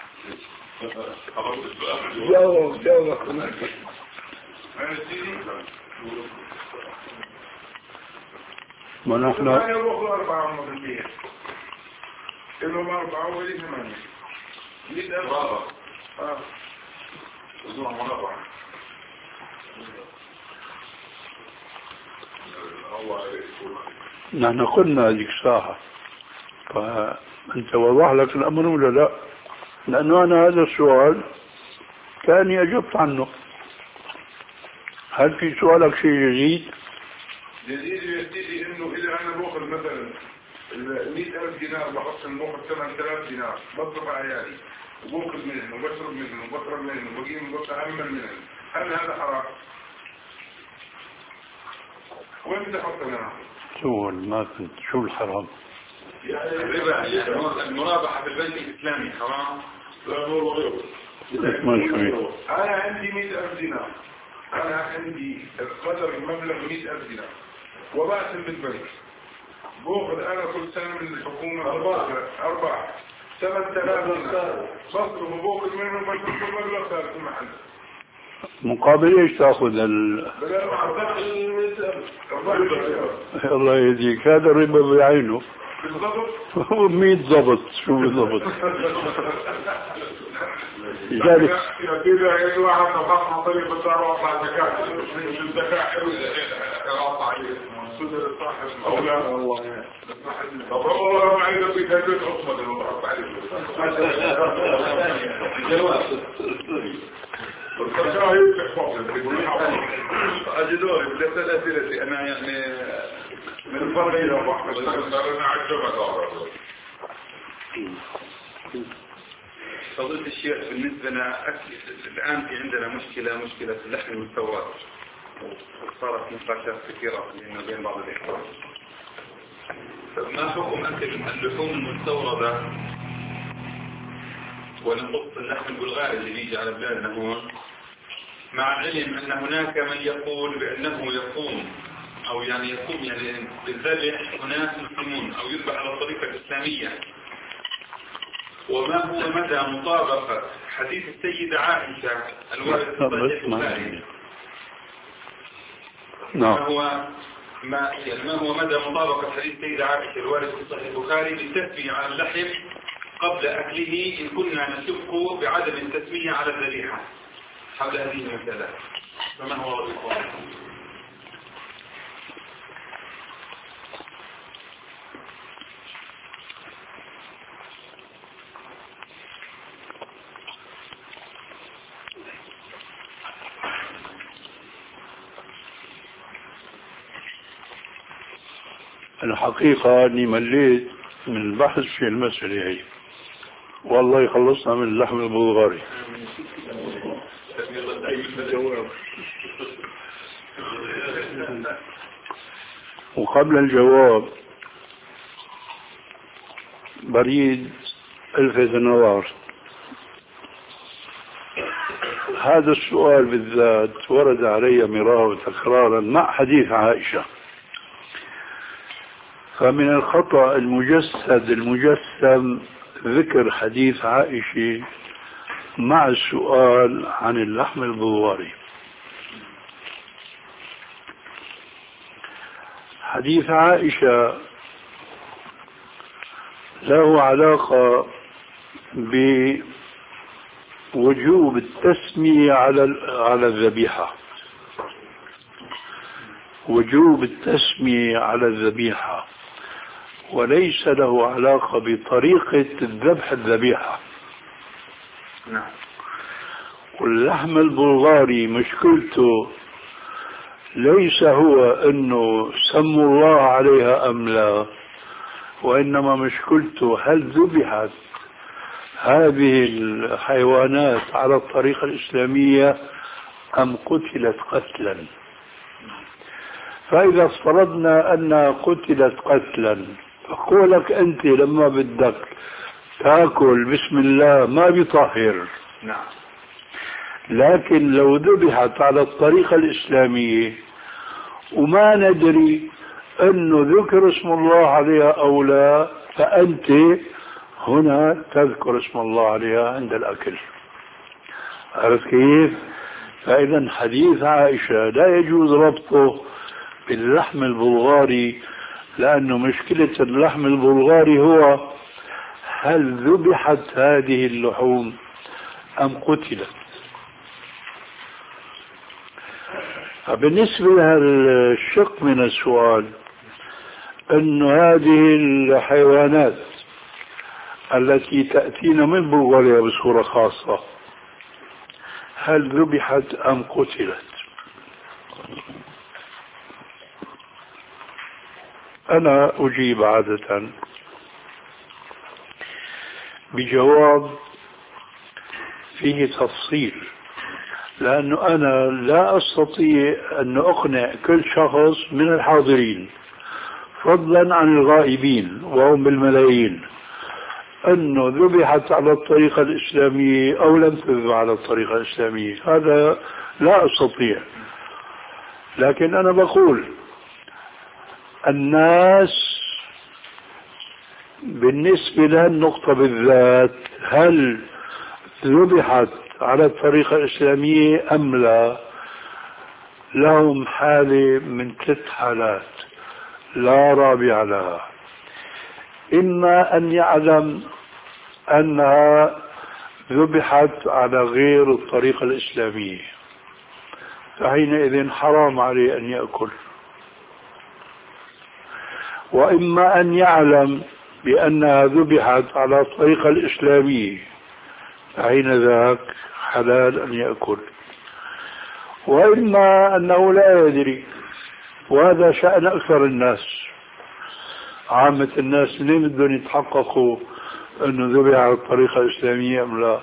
جاوب جاوب ما نحن ثمانية وأخذ أربعة بالمئة إنهم أربعة ولي ثمانية مئة ألف آه وزوع مرابعة. نحن قلنا هذيك الساعة، فأنت وضح لك الأمر ولا لا؟ لأنه أنا هذا السؤال كان أجبت عنه. هل في سؤالك شيء جديد؟ جديد يا سيدي إنه إذا أنا باخذ مثلا مئة ألف دينار بحصل باخذ ثمانية آلاف دينار بصرف على عيالي وباخذ منهم وبشرب منهم وبشرب منهم وبقيم وبتعمل منهم، هل هذا حرام؟ وين بدي احط انا؟ شو ما كنت شو الحرام؟ يعني الربا المرابحة في البنك الإسلامي حرام؟ لا نور وغيره. أنا عندي مئة ألف دينار، أنا عندي قدر المبلغ مئة ألف دينار وبقسم بالبنك باخذ أنا كل سنة من الحكومة أرباح أرباح ثمانية آلاف دينار بصرف وباخذ منهم بشوف المبلغ ثالث المحل. مقابل ايش تاخذ ال الله يهديك هذا الربا بعينه بالضبط مية ضبط شو بالضبط لذلك يا سيدي اي واحد تفحص طريق الدار واطلع زكاة الزكاة حلو اقطع عليه صدر الصاحب اولاد والله طب والله ما عندك في بيت عصمة لو اقطع عليه أجدوري بلا ثلاثة أنا يعني من الفرق إلى واحد أنا عجبك فضيلة الشيخ بالنسبة لنا الآن في عندنا مشكلة مشكلة اللحم المستورد، وصارت نقاشات كثيرة بين بعض الإخوان. ما حكم أكل اللحوم المستوردة ونقص اللحم البلغاري اللي بيجي على بلادنا هون، مع العلم أن هناك من يقول بأنه يقوم أو يعني يقوم يعني بالذبح هناك مسلمون أو يذبح على الطريقة الإسلامية، وما هو مدى مطابقة حديث السيدة عائشة الوارد في صحيح البخاري؟ ما هو ما يعني ما هو مدى مطابقة حديث السيدة عائشة الوارد في صحيح البخاري للتسمية على اللحم قبل أكله إن كنا نشك بعدم التسمية على الذبيحة حول هذه المسألة، فما هو رأيكم؟ الحقيقة أني مليت من البحث في المسألة هي، والله يخلصنا من اللحم البلغاري. وقبل الجواب بريد ألفت النظر، هذا السؤال بالذات ورد علي مرارا وتكرارا مع حديث عائشة، فمن الخطأ المجسد المجسم ذكر حديث عائشة مع السؤال عن اللحم البلغاري. حديث عائشة له علاقة بوجوب التسمية على على الذبيحة، وجوب التسمية على الذبيحة، وليس له علاقة بطريقة الذبح الذبيحة. نعم. واللحم البلغاري مشكلته ليس هو انه سموا الله عليها ام لا، وانما مشكلته هل ذبحت هذه الحيوانات على الطريقة الإسلامية ام قتلت قتلا. فاذا افترضنا انها قتلت قتلا، فقولك انت لما بدك تاكل بسم الله ما بيطهر. نعم. لكن لو ذبحت على الطريقة الإسلامية وما ندري أنه ذكر اسم الله عليها أو لا، فأنت هنا تذكر اسم الله عليها عند الأكل. عرفت كيف؟ فإذا حديث عائشة لا يجوز ربطه باللحم البلغاري، لأنه مشكلة اللحم البلغاري هو هل ذبحت هذه اللحوم أم قتلت. بالنسبة للشق من السؤال أن هذه الحيوانات التي تأتينا من بلغاريا بصورة خاصة هل ذبحت أم قتلت؟ أنا أجيب عادة بجواب فيه تفصيل، لأنه أنا لا أستطيع أن أقنع كل شخص من الحاضرين فضلا عن الغائبين وهم بالملايين أنه ذبحت على الطريقة الإسلامية أو لم تذبح على الطريقة الإسلامية. هذا لا أستطيع، لكن أنا بقول الناس بالنسبة للنقطة بالذات هل ذبحت على الطريقة الإسلامية أم لا، لهم حالة من ثلاث حالات لا رابع لها. إما أن يعلم أنها ذبحت على غير الطريقة الإسلامية، فحينئذ حرام عليه أن يأكل. وإما أن يعلم بأنها ذبحت على الطريقة الإسلامية، فحين ذاك حلال أن يأكل. وإما أنه لا يدري، وهذا شأن أكثر الناس. عامة الناس ليه بدهم يتحققوا أنه ذبح على الطريقة الإسلامية أم لا؟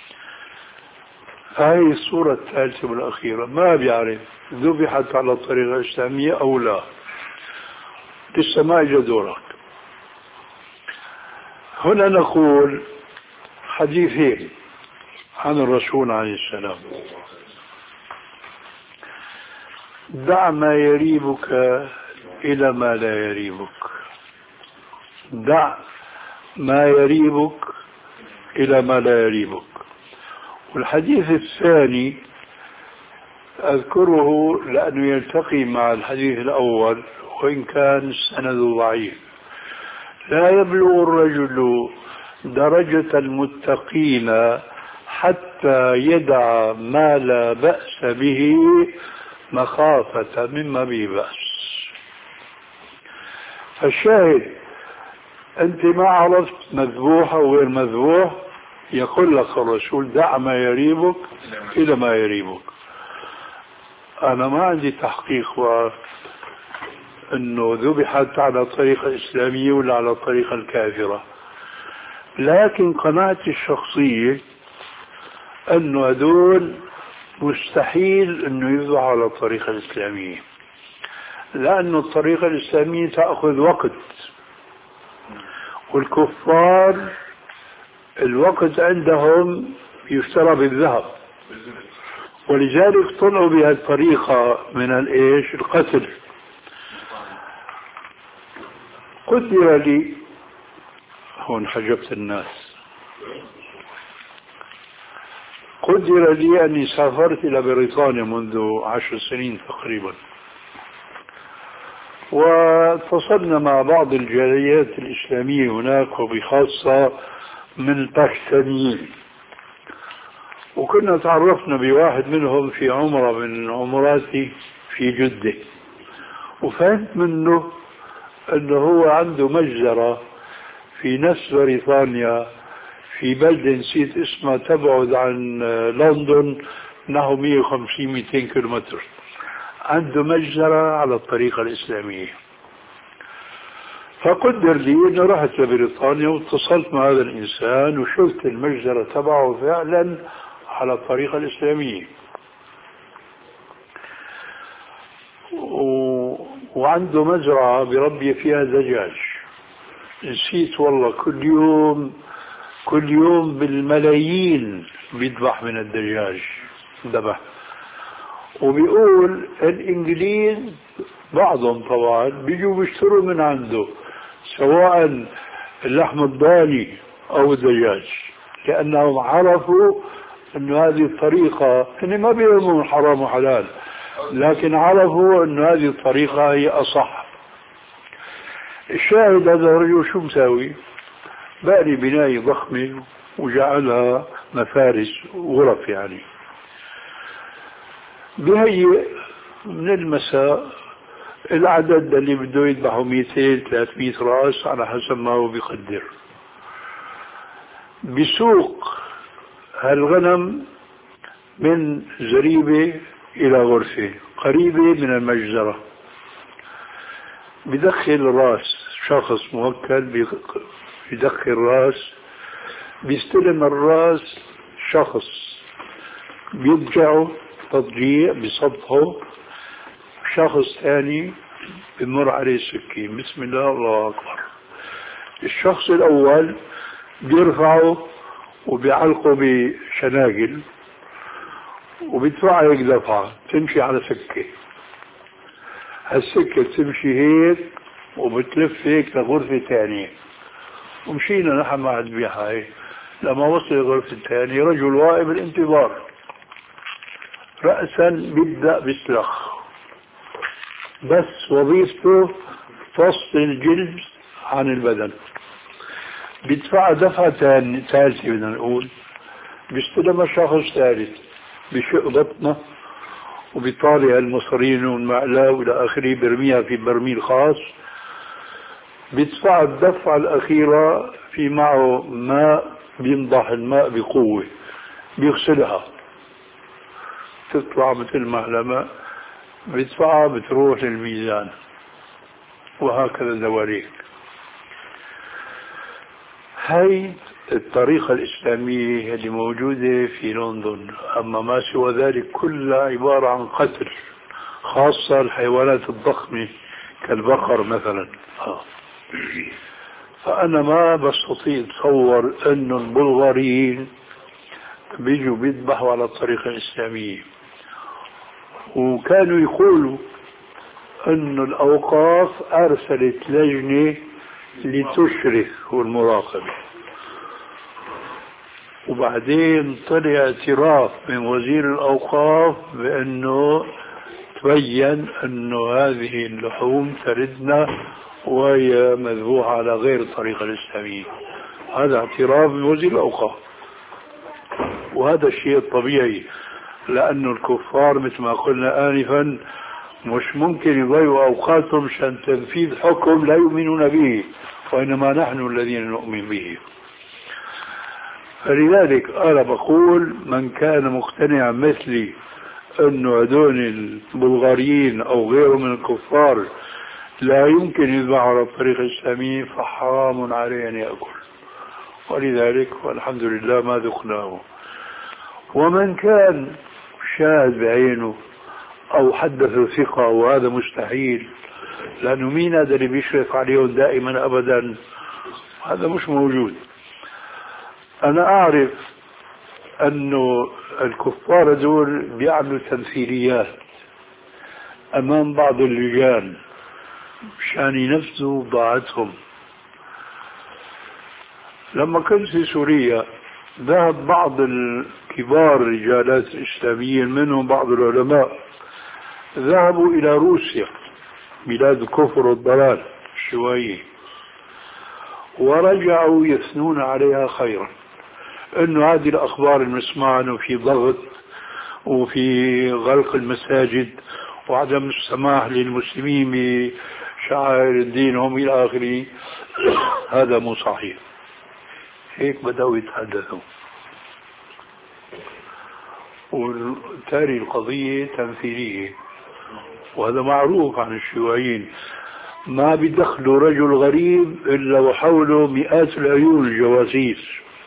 هاي الصورة الثالثة والأخيرة ما بيعرف ذبحت على الطريقة الإسلامية أو لا، لسه ما إجا دورك. هنا نقول حديثين عن الرسول عليه السلام. دع ما يريبك إلى ما لا يريبك، دع ما يريبك إلى ما لا يريبك. والحديث الثاني أذكره لأنه يلتقي مع الحديث الأول وإن كان السند ضعيف. لا يبلغ الرجل درجة المتقين حتى يدع ما لا بأس به مخافة مما به بأس. فالشاهد أنت ما عرفت مذبوح أو غير مذبوح، يقول لك الرسول دع ما يريبك إلى ما يريبك. أنا ما عندي تحقيق أنه ذبحت على الطريقة الإسلامية ولا على الطريقة الكافرة، لكن قناعتي الشخصية أنه هذول مستحيل أنه يذبح على الطريقة الإسلامية، لأن الطريقة الإسلامية تأخذ وقت، والكفار الوقت عندهم يشترى بالذهب، ولذلك طلعوا بهذه الطريقة من الإيش القتل. قدر لي هون حجبت الناس، قدر لي أني سافرت إلى بريطانيا منذ عشر سنين تقريبا، واتصلنا مع بعض الجاليات الإسلامية هناك وبخاصة من الباكستانيين، وكنا تعرفنا بواحد منهم في عمرة من عمراتي في جدة، وفهمت منه أنه هو عنده مجزرة في نفس بريطانيا في بلدة نسيت اسمها تبعد عن لندن نحو مئة وخمسين مئتين كيلومتر، عنده مجزرة على الطريقة الإسلامية. فقدر لي أنه رحت لبريطانيا واتصلت مع هذا الإنسان وشفت المجزرة تبعه فعلا على الطريقة الإسلامية، و... وعنده مزرعة بربي فيها دجاج. نسيت والله كل يوم كل يوم بالملايين بيذبح من الدجاج ذبح. وبيقول الإنجليز بعضهم طبعا بيجوا بيشتروا من عنده سواء اللحم الضاني أو الدجاج، لأنهم عرفوا أن هذه الطريقة، هن ما بيهمون حرام وحلال، لكن عرفوا أن هذه الطريقة هي أصح. الشاهد هذا الرجل شو مساوي؟ باني بناية ضخمة وجعلها مفارش غرف، يعني بهيئ من المساء العدد اللي بده يذبحوا مئتين ثلاثمئة راس على حسب ما هو بيقدر. بسوق هالغنم من زريبة إلى غرفة قريبة من المجزرة، بدخل راس شخص موكل، بدخل راس، بيستلم الراس شخص بيرجعه تضجيع بصبحه، شخص ثاني بمر عليه السكين، بسم الله الله أكبر. الشخص الأول بيرفعه وبيعلقه بشناقل وبيدفعه هيك دفعة تمشي على سكة، هالسكة تمشي هيك وبتلف هيك لغرفة ثانية. ومشينا نحن مع الذبيحة هيك، لما وصل الغرفة الثانية رجل واقف بالانتظار، رأسا بيبدأ بيسلخ، بس وظيفته فصل الجلد عن البدن. بيدفع دفعة ثالثة بدنا نقول، بيستلم شخص ثالث بشق بطنه وبيطالع المصارين والمعلاه والى اخره، برميها في برميل خاص. بيدفع الدفعة الأخيرة في معه ماء بينضح الماء بقوة، بيغسلها تطلع مثل معلمة، بيدفعها بتروح للميزان، وهكذا دواليك. هاي الطريقة الإسلامية اللي موجودة في لندن. أما ما سوى ذلك كلها عبارة عن قتل، خاصة الحيوانات الضخمة كالبقر مثلا. فأنا ما بستطيع أتصور أن البلغاريين بيجوا بيذبحوا على الطريقة الإسلامية. وكانوا يقولوا أن الأوقاف أرسلت لجنة لتشرف والمراقبة، وبعدين طلع اعتراف من وزير الأوقاف بأنه تبين أنه هذه اللحوم تردنا وهي مذبوحة على غير الطريقة الإسلامية. هذا اعتراف من وزير الأوقاف، وهذا الشيء الطبيعي، لأن الكفار مثل ما قلنا آنفا مش ممكن يضيعوا أوقاتهم عشان تنفيذ حكم لا يؤمنون به، وإنما نحن الذين نؤمن به. فلذلك أنا بقول من كان مقتنع مثلي أنه هذول البلغاريين أو غيرهم من الكفار لا يمكن يذبحوا على الطريقة الإسلامية فحرام عليه أن يأكل، ولذلك والحمد لله ما ذقناه. ومن كان شاهد بعينه أو حدث ثقة، وهذا مستحيل لأنه مين هذا اللي بيشرف عليهم دائما أبدا؟ هذا مش موجود. أنا أعرف أنه الكفار دول بيعملوا تمثيليات أمام بعض اللجان مشان ينفذوا ضاعتهم. لما كنت في سوريا ذهب بعض الكبار رجالات الإسلاميين منهم بعض العلماء ذهبوا إلى روسيا بلاد الكفر والضلال الشيوعية، ورجعوا يثنون عليها خيرا، انه هذه الاخبار المسموعه انه في ضغط وفي غلق المساجد وعدم السماح للمسلمين بشعائر دينهم الى اخره، هذا مو صحيح. هيك بدأوا يتحدثوا، وتالي القضية تمثيلية، وهذا معروف عن الشيوعيين. ما بيدخلوا رجل غريب إلا وحوله مئات العيون الجواسيس،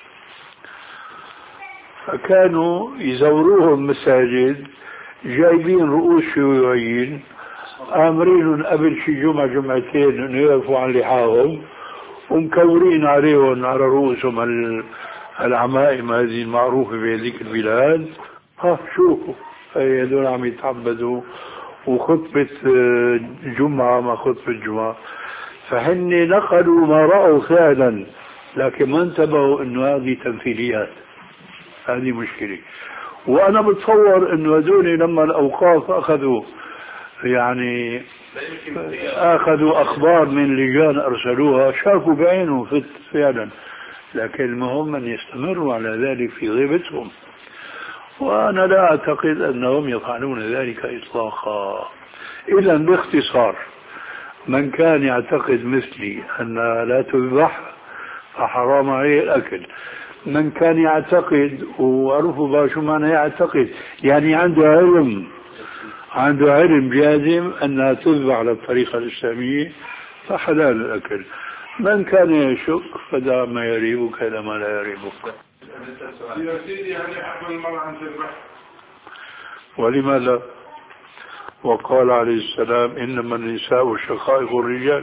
فكانوا يزوروهم مساجد جايبين رؤوس شيوعيين آمرين قبل شي جمعة جمعتين انه يقفوا عن لحاهم ومكورين عليهم على رؤوسهم العمائم هذه المعروفة في هذيك البلاد. ها شوفوا هذول عم يتعبدوا وخطبة جمعة ما خطبة جمعة، فهن نقلوا ما رأوا فعلا لكن ما انتبهوا انه هذه تمثيليات. هذه مشكلة. وانا بتصور انه هذول لما الاوقاف اخذوا يعني اخذوا اخبار من لجان ارسلوها شافوا بعينهم فعلا، لكن المهم ان يستمروا على ذلك في غيبتهم، وانا لا اعتقد انهم يفعلون ذلك اطلاقا. اذا باختصار من كان يعتقد مثلي ان لا تذبح فحرام عليه الاكل، من كان يعتقد وعرفوا بقى شو معنى يعتقد، يعني عنده علم عنده علم جازم أنها تذبح على الطريقة الإسلامية فحلال الأكل. من كان يشك فدع ما يريبك إلى ما لا يريبك. يا سيدي يعني أحمل المرأة عن تذبح، ولما لا؟ وقال عليه السلام إنما النساء شقائق الرجال.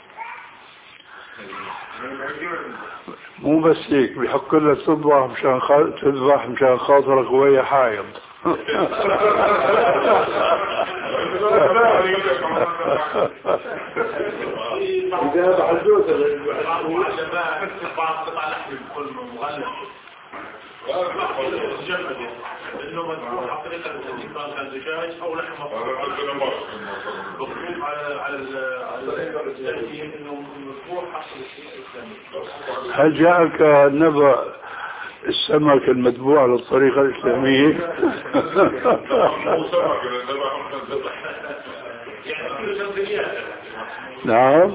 مو بس هيك بحق لك تذبح مشان خا... تذبح مشان خاطرك وهي حايض. إذا هذا حدوث بعض قطع لحم كل مغلف انه مذبوح على طريقه الانسان الدجاج او لحم مفروم على على الاسلاميين انه مذبوح حسب الاسلامي. هل جاءك نبأ السمك المذبوح على الطريقة الإسلامية؟ نعم.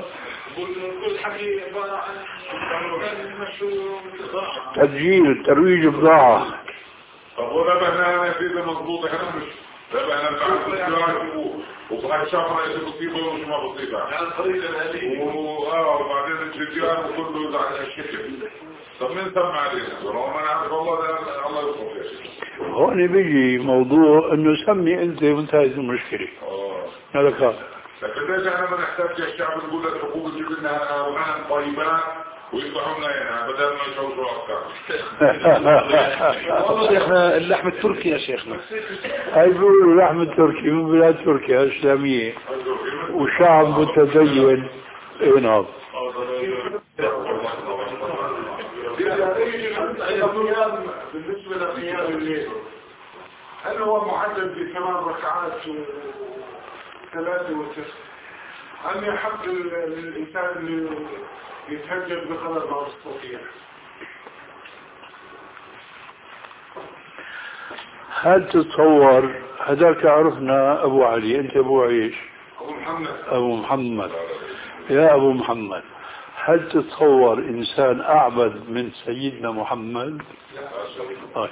تسجيل ترويج بضاعة. طب وذبحنا أنا في ذا مضبوط إحنا مش ذبحنا البعض وبعد شهر إيش بصيبه وش ما بصيبه. يعني الطريقة هذه. وآه وبعدين الجديان وكله على الشكل. طب من سمع علينا ولو ما نعرف الله ده الله يغفر يا شيخ. هون بيجي موضوع إنه سمي أنت وانتهت المشكلة. آه. هذا كان. فكذلك احنا ما نحتاج الشعب نقول لك حقوق تجيب لنا غنم طيبات ويطلعوا لنا يعني بدل ما يشوفوا افكار. والله شيخنا اللحم التركي يا شيخنا. هاي بيقولوا اللحم التركي من بلاد تركيا اسلاميه وشعب متدين. اي نعم. بالنسبة لقيام الليل هل هو محدد بثمان ركعات وثلاثة وتسع؟ أم يحق للإنسان اللي يتهجد بقدر ما يستطيع؟ هل تتصور هذاك عرفنا أبو علي، أنت أبو عيش أبو محمد أبو محمد يا أبو محمد، هل تتصور إنسان أعبد من سيدنا محمد؟ طيب.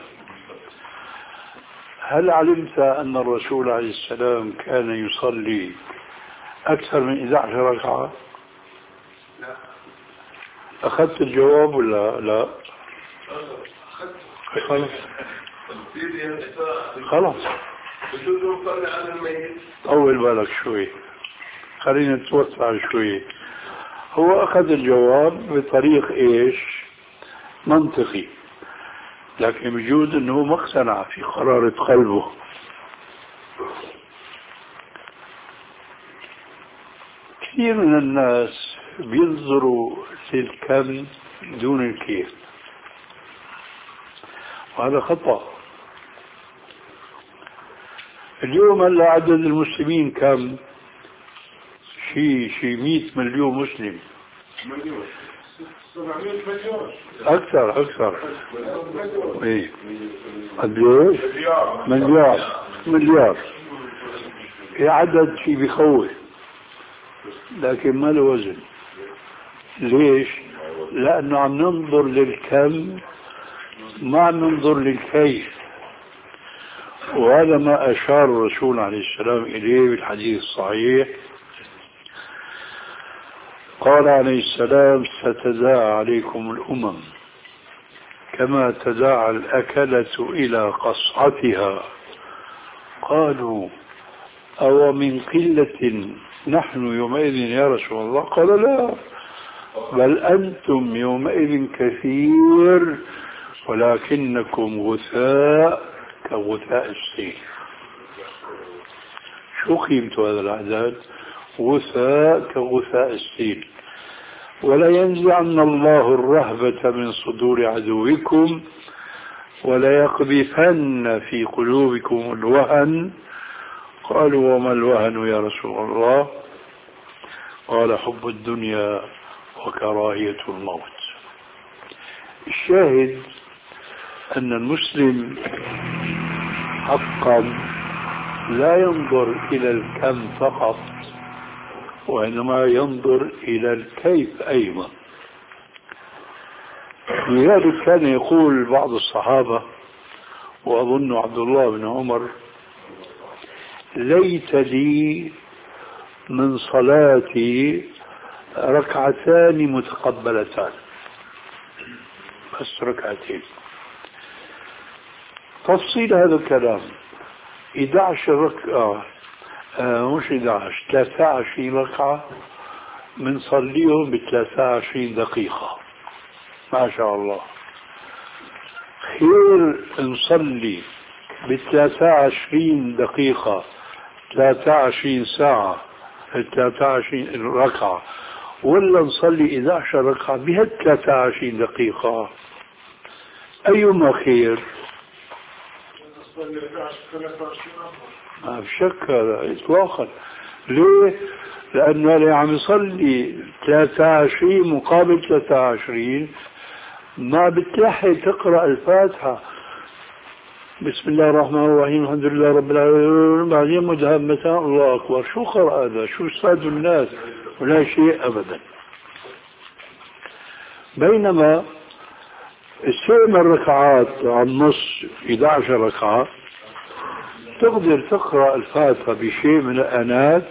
هل علمت أن الرسول عليه السلام كان يصلي أكثر من إحدى عشرة ركعة؟ لا. أخذت الجواب ولا لا؟ خلاص خلاص طول بالك شوي، خلينا نتوسع شوي. هو أخذ الجواب بطريق إيش؟ منطقي، لكن بجوز أنه ما اقتنع في قرارة قلبه. كثير من الناس بينظروا للكم دون الكيف، وهذا خطأ. اليوم هلا عدد المسلمين كم؟ شي شي مئة مليون مسلم. مليون سبعمائة مليون أكثر أكثر. إيه قديش؟ مليار مليار. في عدد شي بيخوف، لكن ما له وزن. ليش؟ لأنه عم ننظر للكم ما عم ننظر للكيف، وهذا ما أشار الرسول عليه السلام إليه بالحديث الصحيح. قال عليه السلام: ستداعى عليكم الأمم كما تداعى الأكلة إلى قصعتها. قالوا: أو من قلة نحن يومئذ يا رسول الله؟ قال: لا، بل أنتم يومئذ كثير ولكنكم غثاء كغثاء السيل. شو قيمة هذا العدد؟ غثاء كغثاء السيل. ولا ينزعن الله الرهبة من صدور عدوكم ولا يقذفن في قلوبكم الوهن. قالوا: وما الوهن يا رسول الله؟ قال: حب الدنيا وكراهية الموت. الشاهد أن المسلم حقا لا ينظر إلى الكم فقط، وإنما ينظر إلى الكيف أيضا. لذلك كان يقول بعض الصحابة، وأظن عبد الله بن عمر: ليت لي من صلاتي ركعتان متقبلتان، بس ركعتين. تفصيل هذا الكلام: إحدى عشرة ركعة آه مش إحدى عشرة ثلاثة وعشرين ركعة بنصليهم ب ثلاثة وعشرين دقيقة، ما شاء الله. خير نصلي ب ثلاثة وعشرين دقيقة ثلاثة وعشرين ساعة ثلاثة وعشرين ركعة، ولا نصلي إحدى عشرة ركعة بهال ثلاثة وعشرين دقيقة؟ أيما خير؟ ما في شك هذا إطلاقا. ليه؟ لأنه اللي عم يصلي ثلاثة وعشرين مقابل ثلاثة وعشرين ما بتلحق تقرأ الفاتحة بسم الله الرحمن الرحيم الحمد لله رب العالمين بعدين مدهمتان الله أكبر. شو قرأ هذا؟ شو استفادوا الناس؟ ولا شيء أبدا. بينما السبع ركعات على النص إحدى عشرة ركعة تقدر تقرأ الفاتحة بشيء من الآنات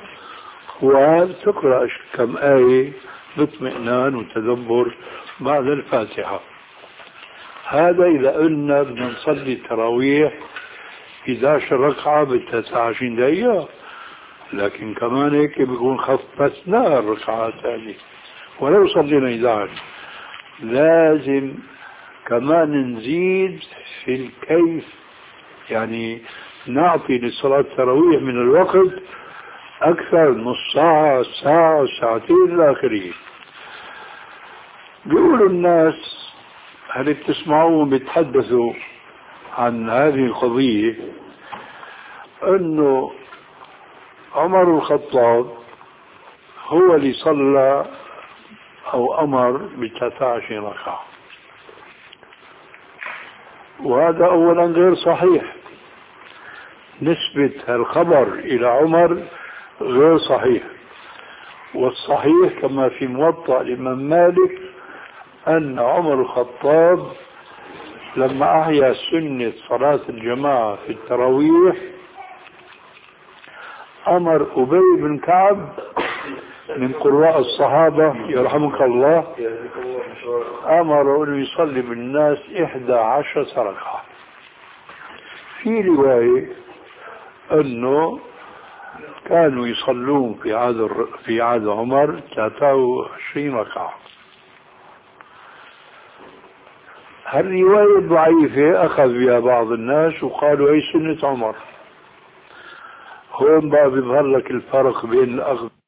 وتقرأ كم آية باطمئنان وتدبر بعد الفاتحة. هذا إذا قلنا بدنا نصلي التراويح إحدى عشرة ركعة ب ثلاثة وعشرين دقيقة. لكن كمان هيك بيكون خففنا الركعات هذه ولو صلينا إحدى عشر. لازم كمان نزيد في الكيف، يعني نعطي لصلاة التراويح من الوقت أكثر، نص ساعة، ساعة، ساعتين إلى آخره. بيقولوا الناس هل بتسمعوهم بيتحدثوا عن هذه القضية أنه عمر الخطاب هو اللي صلى أو أمر بثلاث عشر ركعة، وهذا أولا غير صحيح. نسبة الخبر إلى عمر غير صحيح، والصحيح كما في موطأ الإمام مالك أن عمر الخطاب لما أحيا سنة صلاة الجماعة في التراويح أمر أبي بن كعب من قراء الصحابة يرحمك الله، أمر أن يصلي بالناس إحدى عشرة ركعة. في رواية أنه كانوا يصلون في عهد في عهد عمر ثلاثة وعشرين ركعة. هالرواية ضعيفة أخذ بها بعض الناس وقالوا هي سنة عمر. هون بقى بيظهر لك الفرق بين الأخذ